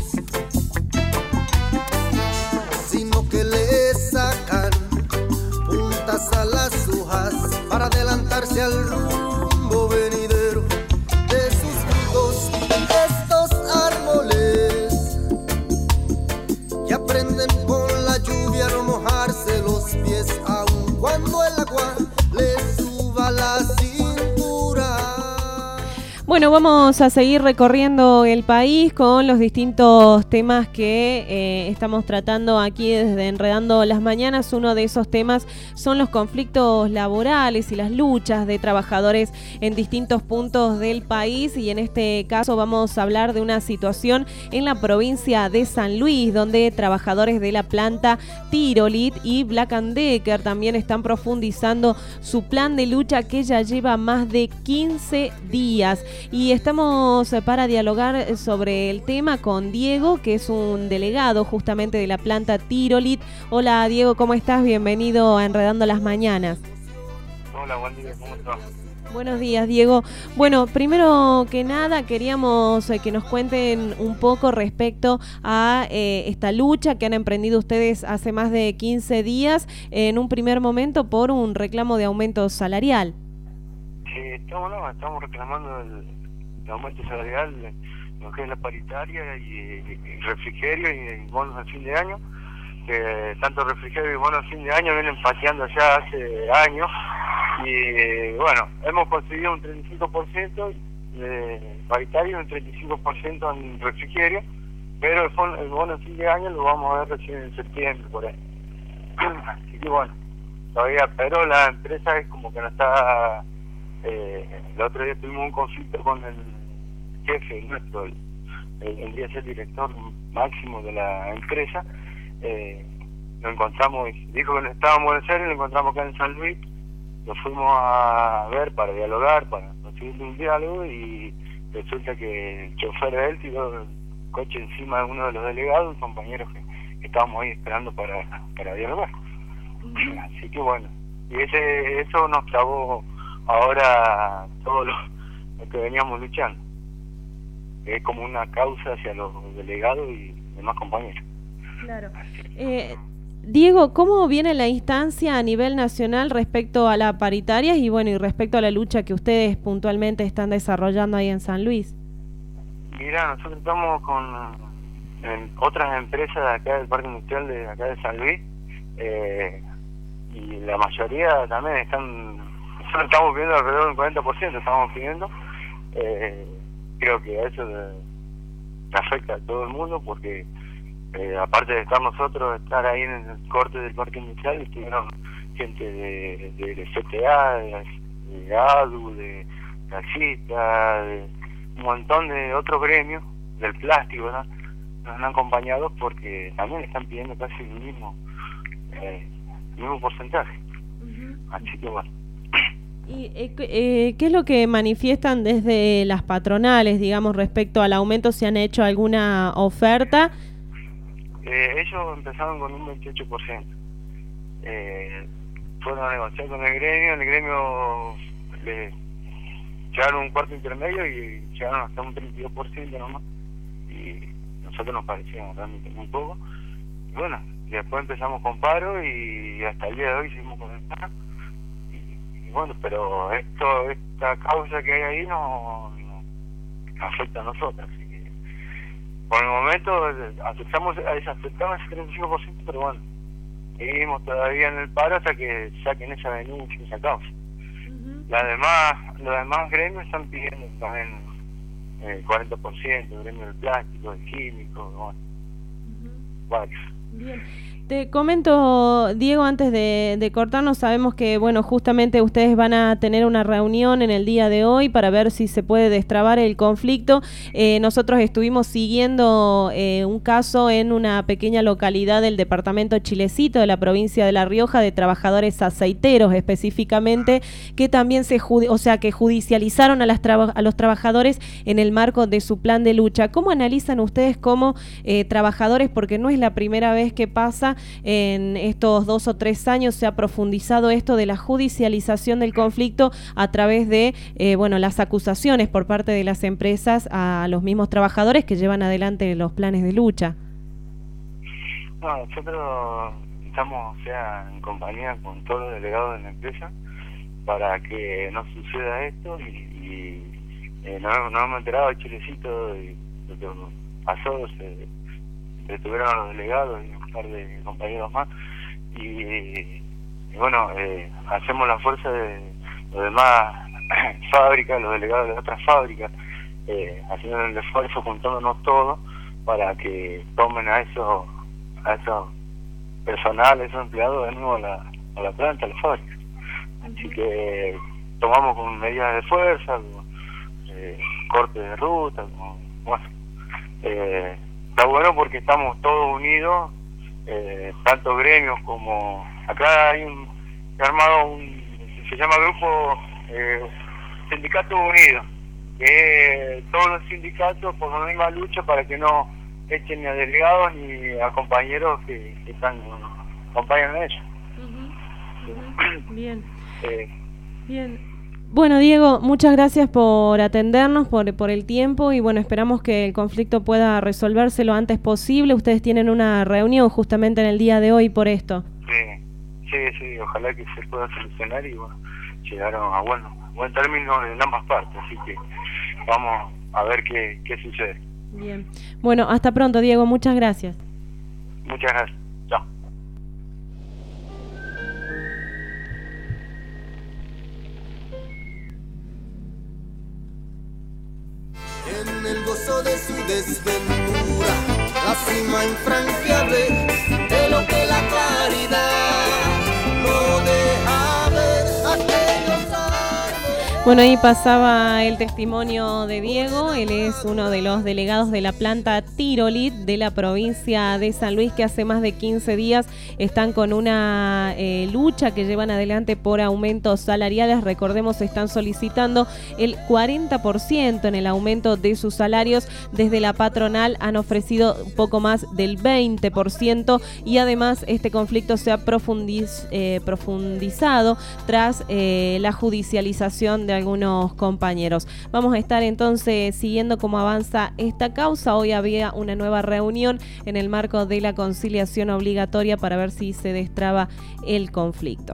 S9: sino que le sacan puntas a las hojas para adelantarse al rumbo venidero de sus frutos. Estos árboles que aprenden con la lluvia a no mojarse los pies, aun cuando el agua les suba la cintura.
S5: Bueno, vamos a seguir recorriendo el país con los distintos temas que eh, estamos tratando aquí desde Enredando las Mañanas. Uno de esos temas son los conflictos laborales y las luchas de trabajadores en distintos puntos del país, y en este caso vamos a hablar de una situación en la provincia de San Luis, donde trabajadores de la planta Tyrolit y Black and Decker también están profundizando su plan de lucha, que ya lleva más de quince días. Y estamos para dialogar sobre el tema con Diego, que es un delegado justamente de la planta Tyrolit. Hola Diego, ¿cómo estás? Bienvenido a Enredando las Mañanas.
S19: Hola, buen día, ¿cómo estás?
S5: Buenos días, Diego. Bueno, primero que nada queríamos eh, que nos cuenten un poco respecto a eh, esta lucha que han emprendido ustedes hace más de quince días, eh, en un primer momento por un reclamo de aumento salarial.
S20: Sí, estamos, no, estamos reclamando el, el aumento salarial, lo que es la paritaria y, y, y refrigerio y, y bonos de fin de año, que tanto refrigerio y bonos de fin de año vienen pateando ya hace años. Y bueno, hemos conseguido un treinta y cinco por ciento de paritario y un treinta y cinco por ciento en refrigerio, pero el, fon, el bono de fin de año lo vamos a ver recién en septiembre, por ahí. Así que bueno, todavía, pero la empresa es como que no está... Eh, el otro día tuvimos un conflicto con el jefe nuestro, el, el, el día ser director máximo de la empresa. Eh, lo encontramos, dijo que no estábamos en Buenos Aires, lo encontramos acá en San Luis. Lo fuimos a ver para dialogar, para conseguir un diálogo, y resulta que el chofer de él tiró el coche encima de uno de los delegados, compañeros que, que estábamos ahí esperando para, para dialogar. Uh-huh. Así que bueno, y ese eso nos trabó ahora todo lo, lo que veníamos luchando. Es como una causa hacia los delegados y demás compañeros.
S5: Claro. Eh... Diego, ¿cómo viene la instancia a nivel nacional respecto a la paritaria y bueno y respecto a la lucha que ustedes puntualmente están desarrollando ahí en San Luis?
S20: Mira, nosotros estamos con en otras empresas de acá del Parque Industrial de acá de San Luis, eh, y la mayoría también están, nosotros estamos pidiendo alrededor del cuarenta por ciento, estamos pidiendo, eh, creo que eso le afecta a todo el mundo porque Eh, aparte de estar nosotros, estar ahí en el corte del Parque Industrial, estuvieron gente de, de, de C T A, de, de A D U, de taxistas, de un montón de otros gremios, del plástico, ¿verdad? Nos han acompañado porque también están pidiendo casi el mismo, eh, el mismo porcentaje. Uh-huh. Así que bueno.
S5: ¿Y eh, eh, qué es lo que manifiestan desde las patronales, digamos, respecto al aumento? ¿Se han hecho alguna oferta?
S20: Eh, ellos empezaron con un veintiocho por ciento. Eh, fueron a negociar con el gremio, el gremio le llegaron un cuarto intermedio y llegaron hasta un treinta y dos por ciento nomás. Y nosotros nos parecíamos realmente muy poco. Y bueno, después empezamos con paro y hasta el día de hoy seguimos con el paro. Y, y bueno, pero esto esta causa que hay ahí no, no, no afecta a nosotros. Por el momento aceptamos, aceptamos ese treinta y cinco por ciento, pero bueno, seguimos todavía en el paro hasta que saquen esa denuncia, esa causa. Uh-huh. Las demás, los demás gremios están pidiendo también el cuarenta por ciento, el gremio del plástico, del químico, bueno, uh-huh. varios.
S5: Bien. Te comento, Diego, antes de, de cortarnos, sabemos que, bueno, justamente ustedes van a tener una reunión en el día de hoy para ver si se puede destrabar el conflicto. Eh, nosotros estuvimos siguiendo eh, un caso en una pequeña localidad del departamento Chilecito, de la provincia de La Rioja, de trabajadores aceiteros específicamente, que también se, o sea, que judicializaron a, las traba- a los trabajadores en el marco de su plan de lucha. ¿Cómo analizan ustedes como eh, trabajadores? Porque no es la primera vez que pasa. En estos dos o tres años se ha profundizado esto de la judicialización del conflicto a través de eh, bueno, las acusaciones por parte de las empresas a los mismos trabajadores que llevan adelante los planes de lucha.
S20: No, nosotros estamos, o sea, en compañía con todos los delegados de la empresa para que no suceda esto y, y eh, no, no hemos enterado de Chilecito de lo que pasó, se detuvieron a los delegados y un par de compañeros más y, y bueno, eh, hacemos la fuerza de los demás fábricas, los delegados de otras fábricas, eh, haciendo el esfuerzo, juntándonos todos para que tomen a esos a esos personal, esos empleados de nuevo a la, a la planta, a la fábrica. Así que tomamos con medidas de fuerza, con, eh, corte de ruta, con, bueno, eh, está bueno porque estamos todos unidos, eh, tanto gremios como acá hay un se ha armado un se llama grupo eh, Sindicato Unido, que todos los sindicatos por la misma lucha para que no echen ni a delegados ni a compañeros que, que están acompañan a ellos.
S5: Uh-huh. Uh-huh. Bien.
S20: Eh,
S5: Bien. Bueno, Diego, muchas gracias por atendernos, por, por el tiempo y bueno, esperamos que el conflicto pueda resolverse lo antes posible. Ustedes tienen una reunión justamente en el día de hoy por esto.
S20: Sí, sí, sí, ojalá que se pueda solucionar y bueno, llegaron a bueno, buen término en ambas partes, así que vamos a ver qué, qué sucede.
S5: Bien. Bueno, hasta pronto, Diego, muchas gracias.
S20: Muchas gracias. Chao.
S9: En el gozo de su desventura, la cima infranqueable de lo que la claridad no deja ver aquellos árboles.
S5: Bueno, ahí pasaba el testimonio de Diego. Él es uno de los delegados de la planta Tirolit de la provincia de San Luis, que hace más de quince días están con una eh, lucha que llevan adelante por aumentos salariales. Recordemos, están solicitando el cuarenta por ciento en el aumento de sus salarios. Desde la patronal han ofrecido un poco más del veinte por ciento y además este conflicto se ha profundiz, eh, profundizado tras eh, la judicialización de algunos compañeros. Vamos a estar entonces siguiendo cómo avanza esta causa. Hoy había una nueva reunión en el marco de la conciliación obligatoria para ver si se destraba el conflicto.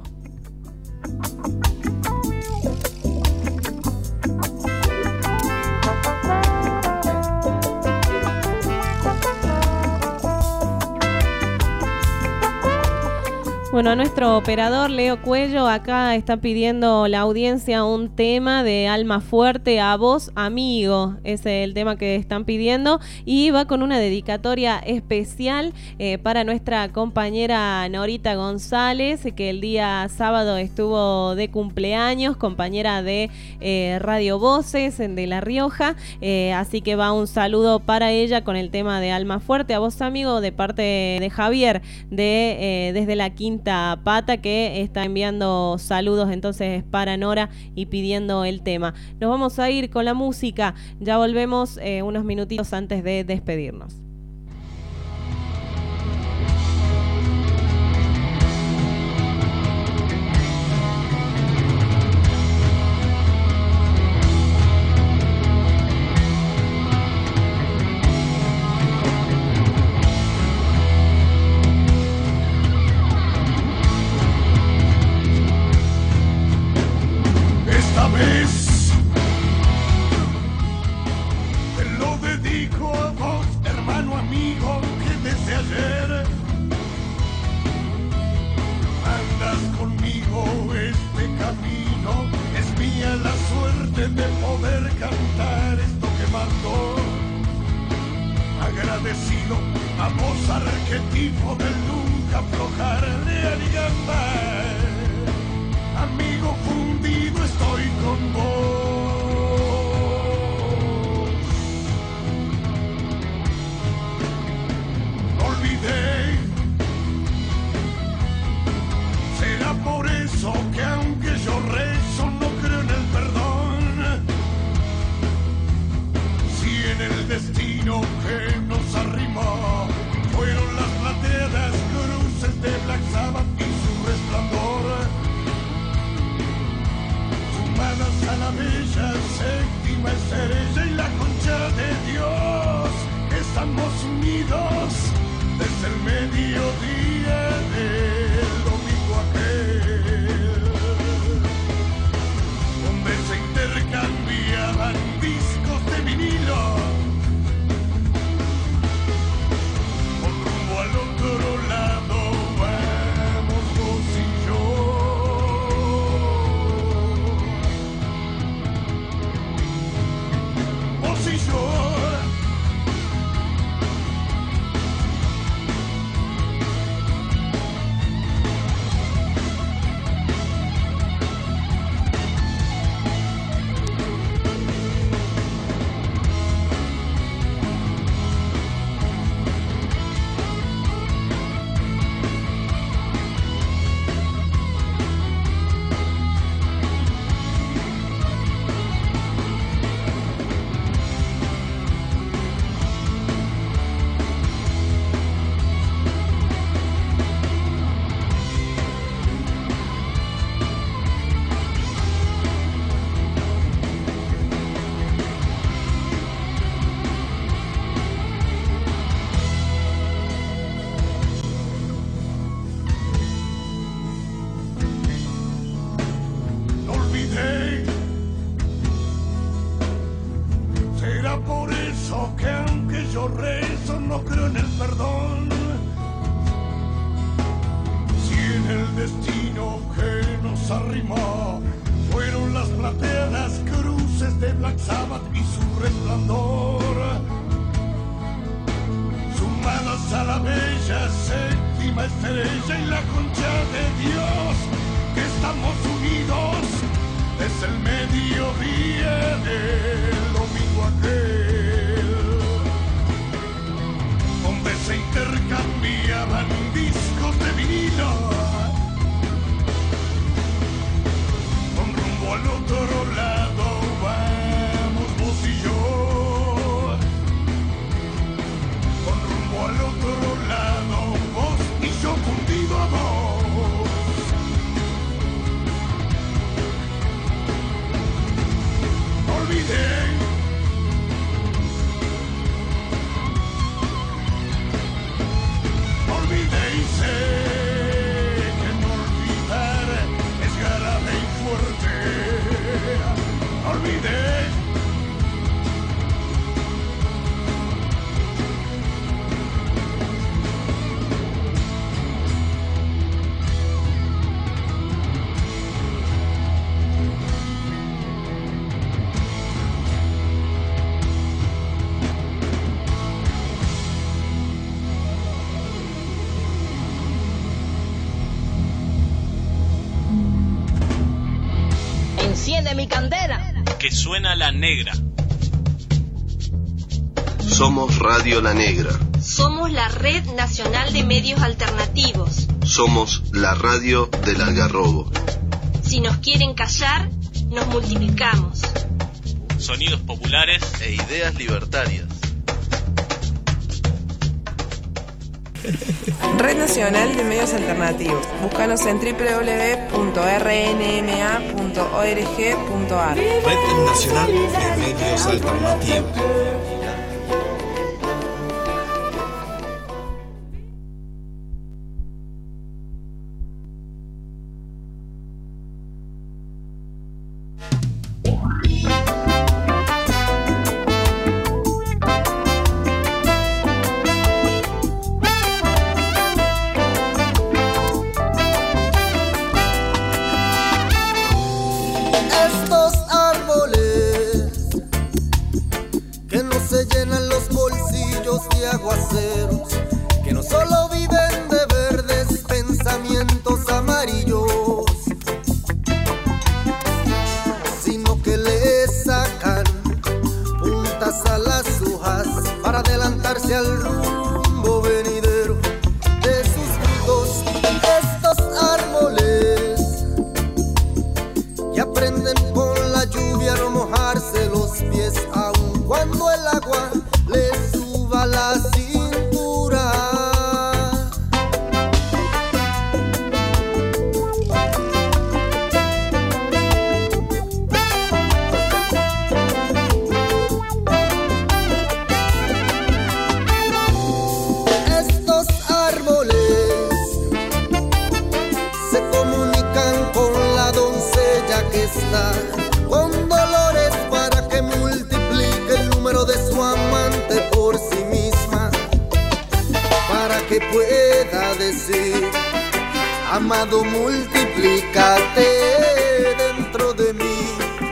S5: Bueno, a nuestro operador Leo Cuello acá está pidiendo la audiencia un tema de Alma Fuerte, A Vos Amigo. Ese es el tema que están pidiendo y va con una dedicatoria especial eh, para nuestra compañera Norita González, que el día sábado estuvo de cumpleaños, compañera de eh, Radio Voces de La Rioja. Eh, así que va un saludo para ella con el tema de Alma Fuerte, A Vos Amigo, de parte de Javier de eh, desde la Quinta Pata, que está enviando saludos entonces para Nora y pidiendo el tema. Nos vamos a ir con la música, ya volvemos eh, unos minutitos antes de despedirnos.
S21: Agradecido a vos, arquetipo del nunca aflojar de aligambar. Amigo fundido, estoy con vos. No olvidé, será por eso que aunque yo rezo no creo en el perdón. Si en el destino que nos arrimó fueron las plateadas cruces de Black Sabbath y su resplandor, sumadas a la bella séptima estrella y la concha de Dios, estamos unidos desde el mediodía del domingo aquel, donde se intercambiaban discos de vinilo nos arrimó. Fueron las plateadas cruces de Black Sabbath y su resplandor, sumadas a la bella séptima estrella y la concha de Dios, que estamos unidos desde el mediodía del domingo aquel, donde se intercambiaban discos de vinilo. Al otro lado vamos vos y yo, con rumbo al otro lado vos y yo fundido a vos. No olvidé, no olvidé y sé que no olvidar es grave y fuerte. Olvidé.
S4: Enciende mi candela.
S2: Que suena la negra.
S3: Somos Radio La Negra.
S4: Somos la Red Nacional de Medios Alternativos.
S3: Somos la radio del Algarrobo.
S4: Si nos quieren callar, nos multiplicamos.
S2: Sonidos populares
S3: e ideas libertarias.
S11: Red Nacional de Medios Alternativos. Búscanos en doble u doble u doble u punto r n m a punto org punto a r.
S7: Red Nacional de Medios Alternativos.
S9: Que no solo viven de verdes pensamientos amarillos, sino que le sacan puntas a las hojas para adelantarse al rumbo venidero de sus frutos. Estos árboles que aprenden con la lluvia a no mojarse los pies, aun cuando el agua les suba la cintura. Estos árboles se comunican con la doncella que está con dolores para que multiplique el número de su amante por sí misma, para que pueda decir: amado, multiplícate dentro de mí,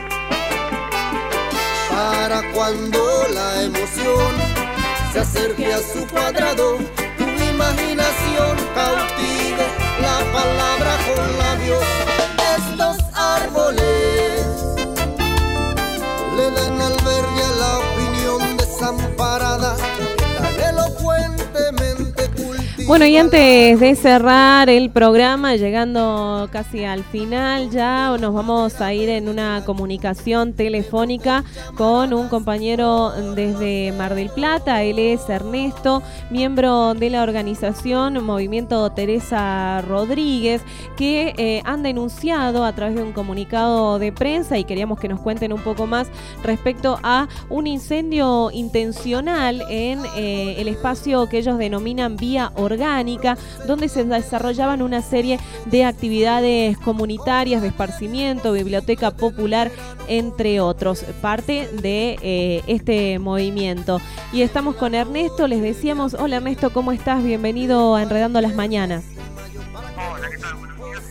S9: para cuando la emoción se acerque a su cuadrado, tu imaginación cautive la palabra con labios. Estos árboles le dan albergue a la opinión desamparada, tan elocuentemente cultivada.
S5: Bueno, y antes de cerrar el programa, llegando casi al final ya, nos vamos a ir en una comunicación telefónica con un compañero desde Mar del Plata. Él es Ernesto, miembro de la organización Movimiento Teresa Rodríguez, que eh, han denunciado a través de un comunicado de prensa, y queríamos que nos cuenten un poco más respecto a un incendio intencional en eh, el espacio que ellos denominan Vía Orgánica, donde se desarrollaban una serie de actividades comunitarias de esparcimiento, biblioteca popular, entre otros, parte de eh, este movimiento. Y estamos con Ernesto, les decíamos. Hola Ernesto, ¿cómo estás? Bienvenido a Enredando las Mañanas.
S19: Hola, ¿qué tal? Buenos días y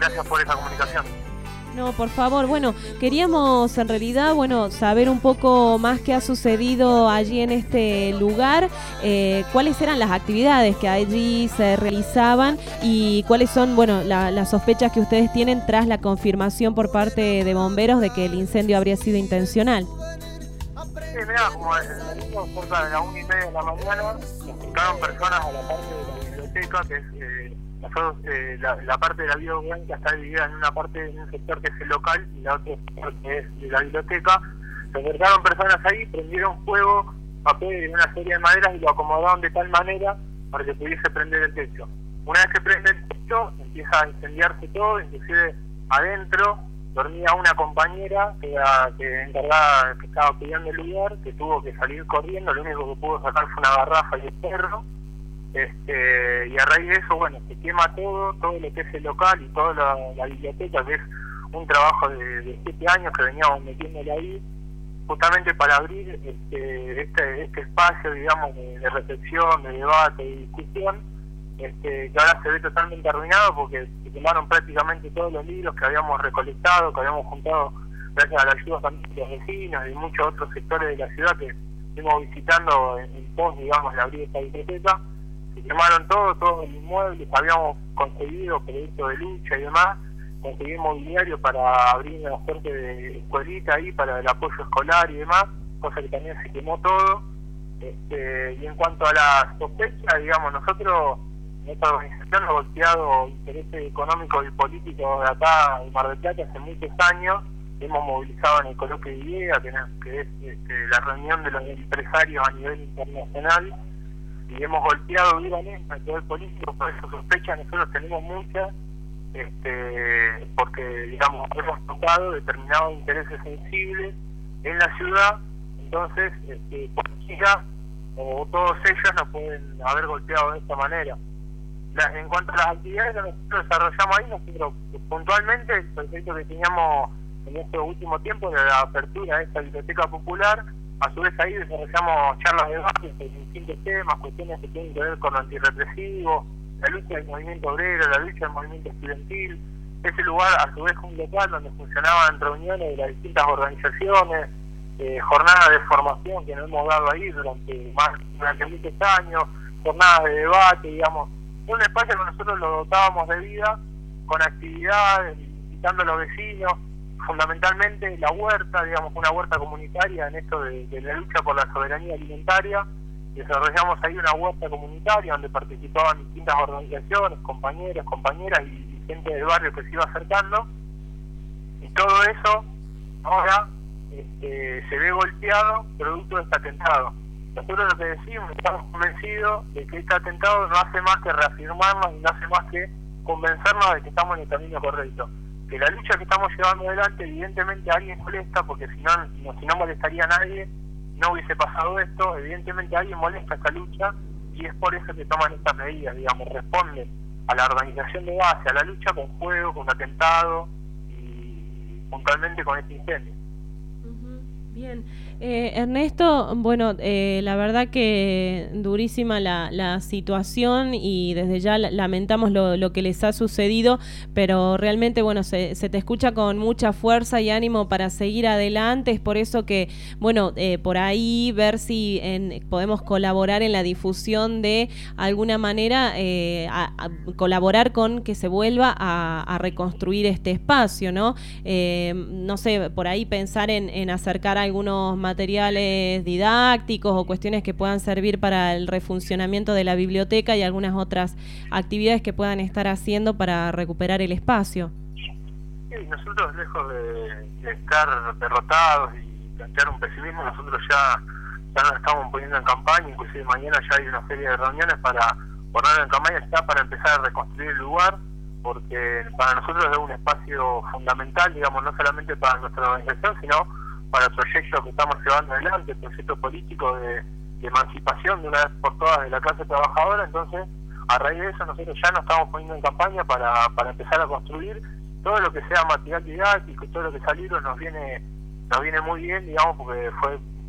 S19: gracias por esa comunicación.
S5: No, por favor, bueno, queríamos en realidad, bueno, saber un poco más qué ha sucedido allí en este lugar, eh, cuáles eran las actividades que allí se realizaban y cuáles son, bueno, la, las sospechas que ustedes tienen tras la confirmación por parte de bomberos de que el incendio habría sido intencional.
S19: Sí, mirá, como en el domingo, cerca de las una y media de la mañana, se acercaron personas a la parte de la biblioteca, que es... Eh, Nosotros, eh, la, la parte de la Vía Blanca está dividida en una parte, en un sector que es el local y la otra sector que es de la biblioteca. Se acercaron personas ahí, prendieron fuego, papel y una serie de maderas y lo acomodaron de tal manera para que pudiese prender el techo. Una vez que prende el techo, empieza a incendiarse todo, inclusive adentro dormía una compañera que era que encargada, que estaba cuidando el lugar, que tuvo que salir corriendo, lo único que pudo sacar fue una garrafa y el perro. Este, y a raíz de eso, bueno, se quema todo, todo lo que es el local y toda la, la biblioteca, que es un trabajo de, de siete años que veníamos metiéndole ahí, justamente para abrir este, este, este espacio, digamos, de, de reflexión, de debate, de discusión, este, que ahora se ve totalmente arruinado porque se quemaron prácticamente todos los libros que habíamos recolectado, que habíamos juntado gracias a la ayuda también de los vecinos y muchos otros sectores de la ciudad que estuvimos visitando en, en pos, digamos, de abrir esta biblioteca. Se quemaron todo, todos los inmuebles, habíamos conseguido proyectos de lucha y demás, conseguí mobiliario para abrir una suerte de escuelita ahí para el apoyo escolar y demás, cosa que también se quemó todo. Este, y en cuanto a la sospecha, digamos, nosotros, nuestra organización ha golpeado intereses económicos y políticos de acá en Mar del Plata hace muchos años. Hemos movilizado en el coloquio de ideas, que, que es este, la reunión de los empresarios a nivel internacional, y hemos golpeado duramente al poder político por esa sospecha. Nosotros tenemos muchas, este, porque, digamos, hemos tocado determinados intereses sensibles en la ciudad, entonces, este, cualquiera o todos ellos nos pueden haber golpeado de esta manera. La, en cuanto a las actividades que nosotros desarrollamos ahí, nosotros puntualmente el proyecto que teníamos en este último tiempo de la apertura de esta biblioteca popular, a su vez ahí desarrollamos charlas de debate sobre distintos temas, cuestiones que tienen que ver con lo antirrepresivo, la lucha del movimiento obrero, la lucha del movimiento estudiantil. Ese lugar a su vez es un local donde funcionaban reuniones de las distintas organizaciones, eh, jornadas de formación que nos hemos dado ahí durante más durante muchos años, jornadas de debate, digamos. Un espacio que nosotros lo dotábamos de vida con actividades, invitando a los vecinos, fundamentalmente la huerta, digamos, una huerta comunitaria en esto de, de la lucha por la soberanía alimentaria. Desarrollamos ahí una huerta comunitaria donde participaban distintas organizaciones, compañeros, compañeras y gente del barrio que se iba acercando, y todo eso ahora este, se ve golpeado producto de este atentado. Nosotros lo que decimos, estamos convencidos de que este atentado no hace más que reafirmarnos y no hace más que convencernos de que estamos en el camino correcto. Que la lucha que estamos llevando adelante, evidentemente a alguien molesta, porque si no, no, si no molestaría a nadie, no hubiese pasado esto. Evidentemente a alguien molesta esta lucha, y es por eso que toman estas medidas, digamos, responden a la organización de base, a la lucha con fuego, con atentado y puntualmente con este incendio.
S5: Bien, eh, Ernesto, bueno, eh, la verdad que durísima la, la situación y desde ya lamentamos lo, lo que les ha sucedido, pero realmente, bueno, se, se te escucha con mucha fuerza y ánimo para seguir adelante. Es por eso que, bueno, eh, por ahí ver si en, podemos colaborar en la difusión de alguna manera, eh, a, a colaborar con que se vuelva a, a reconstruir este espacio, ¿no? Eh, no sé, por ahí pensar en, en acercar a algunos materiales didácticos o cuestiones que puedan servir para el refuncionamiento de la biblioteca y algunas otras actividades que puedan estar haciendo para recuperar el espacio.
S19: Sí, nosotros, lejos de, de estar derrotados y plantear un pesimismo, nosotros ya, ya nos estamos poniendo en campaña. Inclusive mañana ya hay una serie de reuniones para poner en campaña ya para empezar a reconstruir el lugar, porque para nosotros es un espacio fundamental, digamos, no solamente para nuestra organización, sino para el proyecto que estamos llevando adelante, el proyecto político de, de emancipación de una vez por todas de la clase trabajadora. Entonces, a raíz de eso, nosotros ya nos estamos poniendo en campaña para, para empezar a construir todo lo que sea material didáctico y todo lo que sea libros nos viene, nos viene muy bien, digamos, porque fue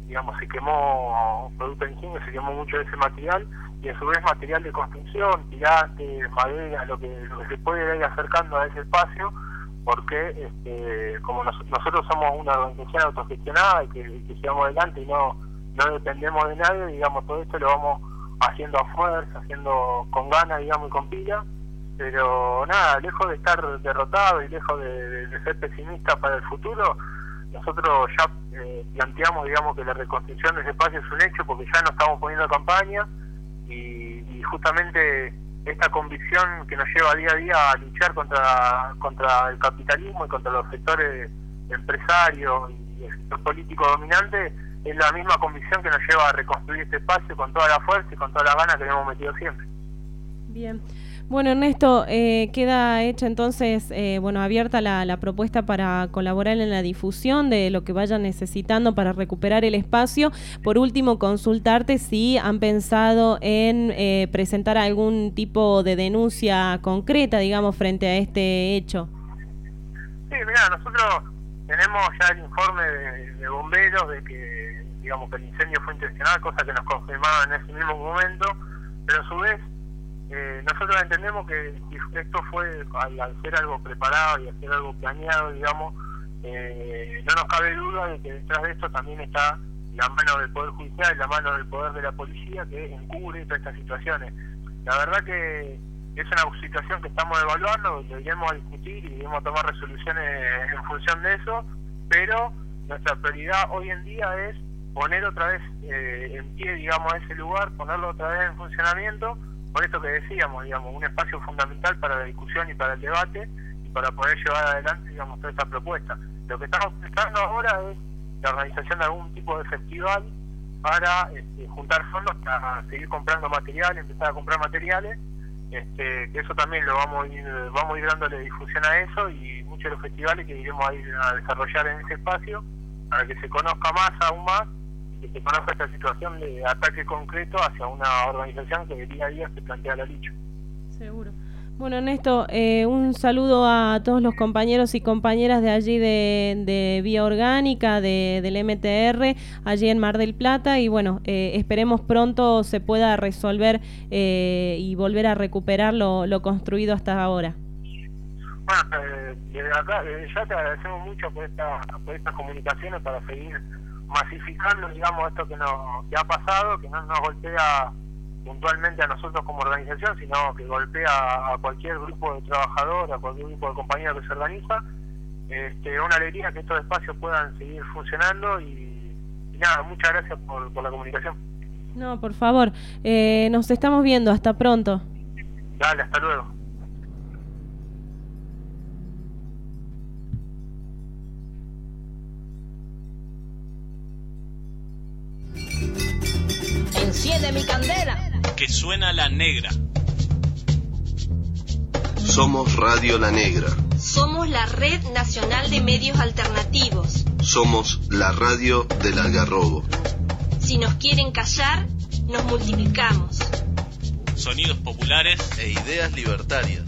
S6: digamos, se quemó, producto de incendio, se quemó mucho de ese material, y a su vez material de construcción, tirantes, madera, lo que, lo que se puede ir acercando a ese espacio, porque este, como nos, nosotros somos una organización autogestionada y que, que llevamos adelante y no, no dependemos de nadie, digamos, todo esto lo vamos haciendo a fuerza, haciendo con ganas, digamos, y con pila, pero nada, lejos de estar derrotado y lejos de, de, de ser pesimista para el futuro, nosotros ya eh, planteamos, digamos, que la reconstrucción de ese espacio es un hecho, porque ya no estamos poniendo campaña, y, y justamente esta convicción que nos lleva día a día a luchar contra contra el capitalismo y contra los sectores empresarios y el sector político dominante es la misma convicción que nos lleva a reconstruir este espacio con toda la fuerza y con todas las ganas que le hemos metido siempre.
S5: Bien. Bueno, Ernesto, eh, queda hecha entonces, eh, bueno, abierta la, la propuesta para colaborar en la difusión de lo que vayan necesitando para recuperar el espacio. Por último, consultarte si han pensado en eh, presentar algún tipo de denuncia concreta, digamos, frente a este hecho.
S6: Sí, mira, nosotros tenemos ya el informe de, de bomberos de que, digamos, que el incendio fue intencional, cosa que nos confirmaban en ese mismo momento, pero a su vez, Eh, nosotros entendemos que esto fue al, al ser algo preparado y hacer algo planeado, digamos, eh, no nos cabe duda de que detrás de esto también está la mano del Poder Judicial y la mano del Poder de la Policía que encubre todas estas situaciones. La verdad que es una situación que estamos evaluando, lo iremos a discutir y iremos a tomar resoluciones en función de eso, pero nuestra prioridad hoy en día es poner otra vez eh, en pie, digamos, ese lugar, ponerlo otra vez en funcionamiento. Por esto que decíamos, digamos, un espacio fundamental para la discusión y para el debate y para poder llevar adelante, digamos, toda esta propuesta. Lo que estamos pensando ahora es la organización de algún tipo de festival para este, juntar fondos para seguir comprando materiales, empezar a comprar materiales, este, que eso también lo vamos a ir, vamos a ir dándole difusión a eso y muchos de los festivales que iremos a ir a desarrollar en ese espacio para que se conozca más, aún más, que se conozca esta situación de ataque concreto hacia una organización que día a día se plantea la lucha.
S5: Seguro. Bueno, Ernesto, eh, un saludo a todos los compañeros y compañeras de allí de, de Vía Orgánica, de, del M T R, allí en Mar del Plata, y bueno, eh, esperemos pronto se pueda resolver eh, y volver a recuperar lo, lo construido hasta ahora.
S6: Bueno, eh, desde acá, desde ya te agradecemos mucho por, esta, por estas comunicaciones para seguir masificando, digamos, esto que, nos, que ha pasado, que no nos golpea puntualmente a nosotros como organización, sino que golpea a cualquier grupo de trabajadores, a cualquier grupo de compañeros que se organiza. Este, una alegría que estos espacios puedan seguir funcionando y, y nada, muchas gracias por, por la comunicación.
S5: No, por favor, eh, nos estamos viendo, hasta pronto.
S6: Dale, hasta luego.
S4: Enciende mi candela.
S2: Que suena la negra.
S3: Somos Radio La Negra.
S4: Somos la Red Nacional de Medios Alternativos.
S3: Somos la radio del Algarrobo.
S4: Si nos quieren callar, nos multiplicamos.
S2: Sonidos populares
S3: e ideas libertarias.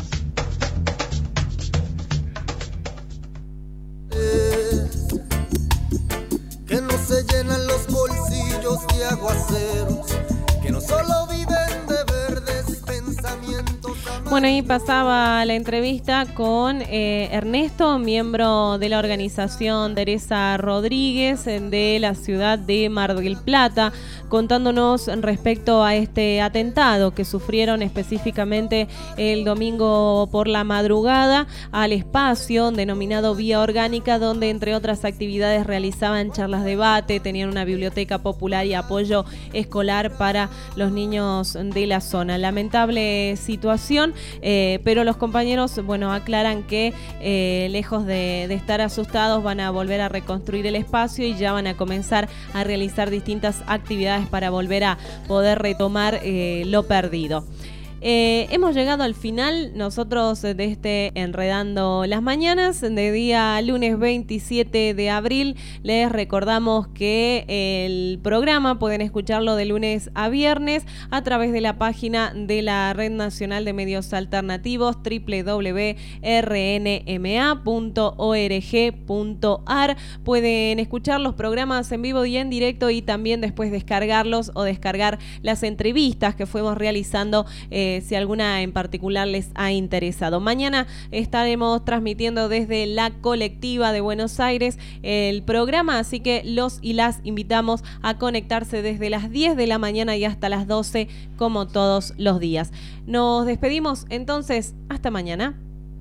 S9: Que no se llenan los bolsillos de aguaceros, que no solo viven de verdes pensamientos.
S5: Bueno, ahí pasaba la entrevista con eh, Ernesto, miembro de la organización Teresa Rodríguez de la ciudad de Mar del Plata, contándonos respecto a este atentado que sufrieron específicamente el domingo por la madrugada al espacio denominado Vía Orgánica, donde entre otras actividades realizaban charlas de debate, tenían una biblioteca popular y apoyo escolar para los niños de la zona. Lamentable situación, eh, pero los compañeros, bueno, aclaran que eh, lejos de, de estar asustados van a volver a reconstruir el espacio y ya van a comenzar a realizar distintas actividades para volver a poder retomar eh, lo perdido. Eh, hemos llegado al final nosotros de este Enredando las Mañanas de día lunes veintisiete de abril. Les recordamos que el programa pueden escucharlo de lunes a viernes a través de la página de la Red Nacional de Medios Alternativos doble u doble u doble u punto r n m a punto org punto a r. Pueden escuchar los programas en vivo y en directo y también después descargarlos o descargar las entrevistas que fuimos realizando eh, si alguna en particular les ha interesado. Mañana estaremos transmitiendo desde la colectiva de Buenos Aires el programa, así que los y las invitamos a conectarse desde las diez de la mañana y hasta las doce como todos los días. Nos despedimos entonces, hasta mañana.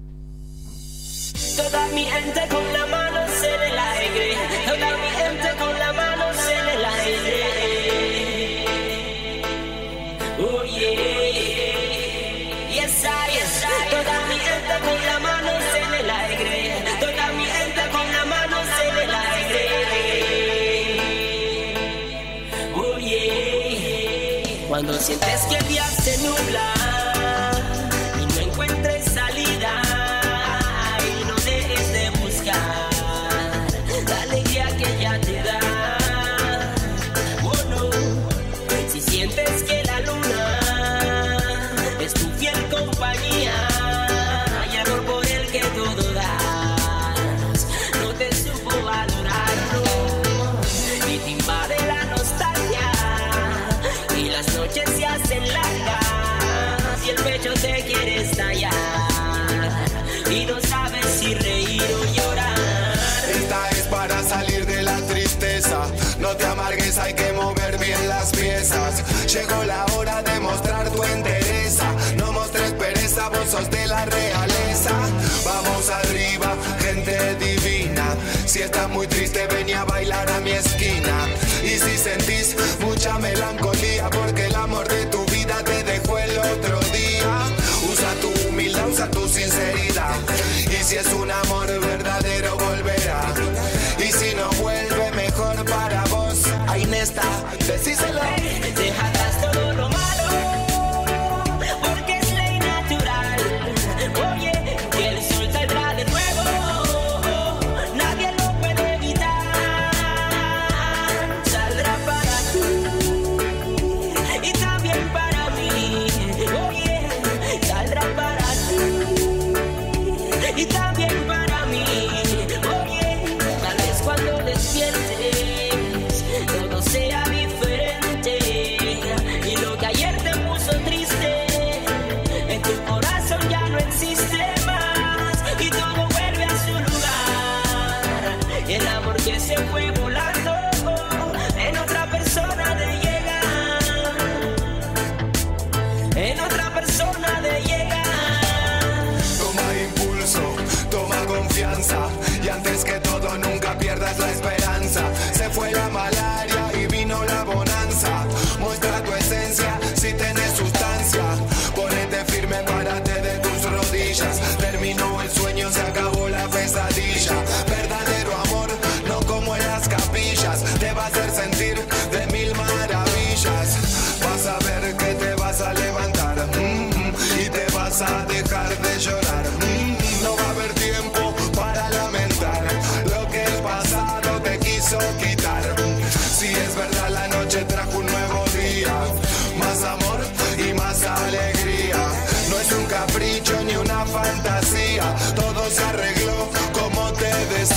S10: Toda mi gente con la mano en el aire, toda mi gente con la mano en el aire. Oh yeah, yes I, yes I. Toda mi gente con la mano en el aire, toda mi gente con la mano en el aire. Oh yeah, cuando sientes que el día se nubla y no encuentres salida. La alegría que ya te da, oh no. Si sientes que la luna es tu fiel compañía y amor por el que todo das, no te supo valorarlo y te invade la nostalgia y las noches se hacen largas y el pecho te quiere estallar y no sabes si reír o llorar.
S1: Esta es para salir de la tristeza. No te amargues, hay que mover bien las piezas. Llegó la hora de mostrar tu entereza. No mostres pereza, vos sos de la realeza. Vamos arriba, gente divina. Si estás muy triste, ven a bailar a mi esquina. Y si sentís mucha melancolía, porque el amor de tu vida te dejó el otro día, usa tu humildad, usa tu sinceridad. Y si es un amor verdadero, volverá. Y si no vuelve, mejor para vos. Ahí está, decíselo.
S10: Deja atrás todo lo malo, porque es ley natural. Oye, que el sol saldrá de nuevo, nadie lo puede evitar. Saldrá para ti y también para mí. Oye, saldrá para ti y también para mí. Oye, tal vez cuando despiertes todo sea diferente y lo que ayer te puso triste en tu corazón ya no existe más y todo vuelve a su lugar. El amor que se fue volando en otra persona de llegar, en otra persona de llegar.
S1: Toma confianza y antes que todo nunca pierdas la esperanza. Se fue la malaria y vino la bonanza. Muestra tu esencia si tenés sustancia. Ponete firme, párate de tus rodillas. Terminó el sueño, se acabó la pesadilla. Verdadero amor, no como en las capillas. Te va a hacer sentir de mil maravillas. Vas a ver que te vas a levantar, mm, y te vas a dejar de llorar. mm. No va a haber tiempo para lamentar lo que el pasado te quiso quitar. Si es verdad, la noche trajo un nuevo día, más amor y más alegría. No es un capricho ni una fantasía, todo se arregló como te decía.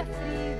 S10: frío.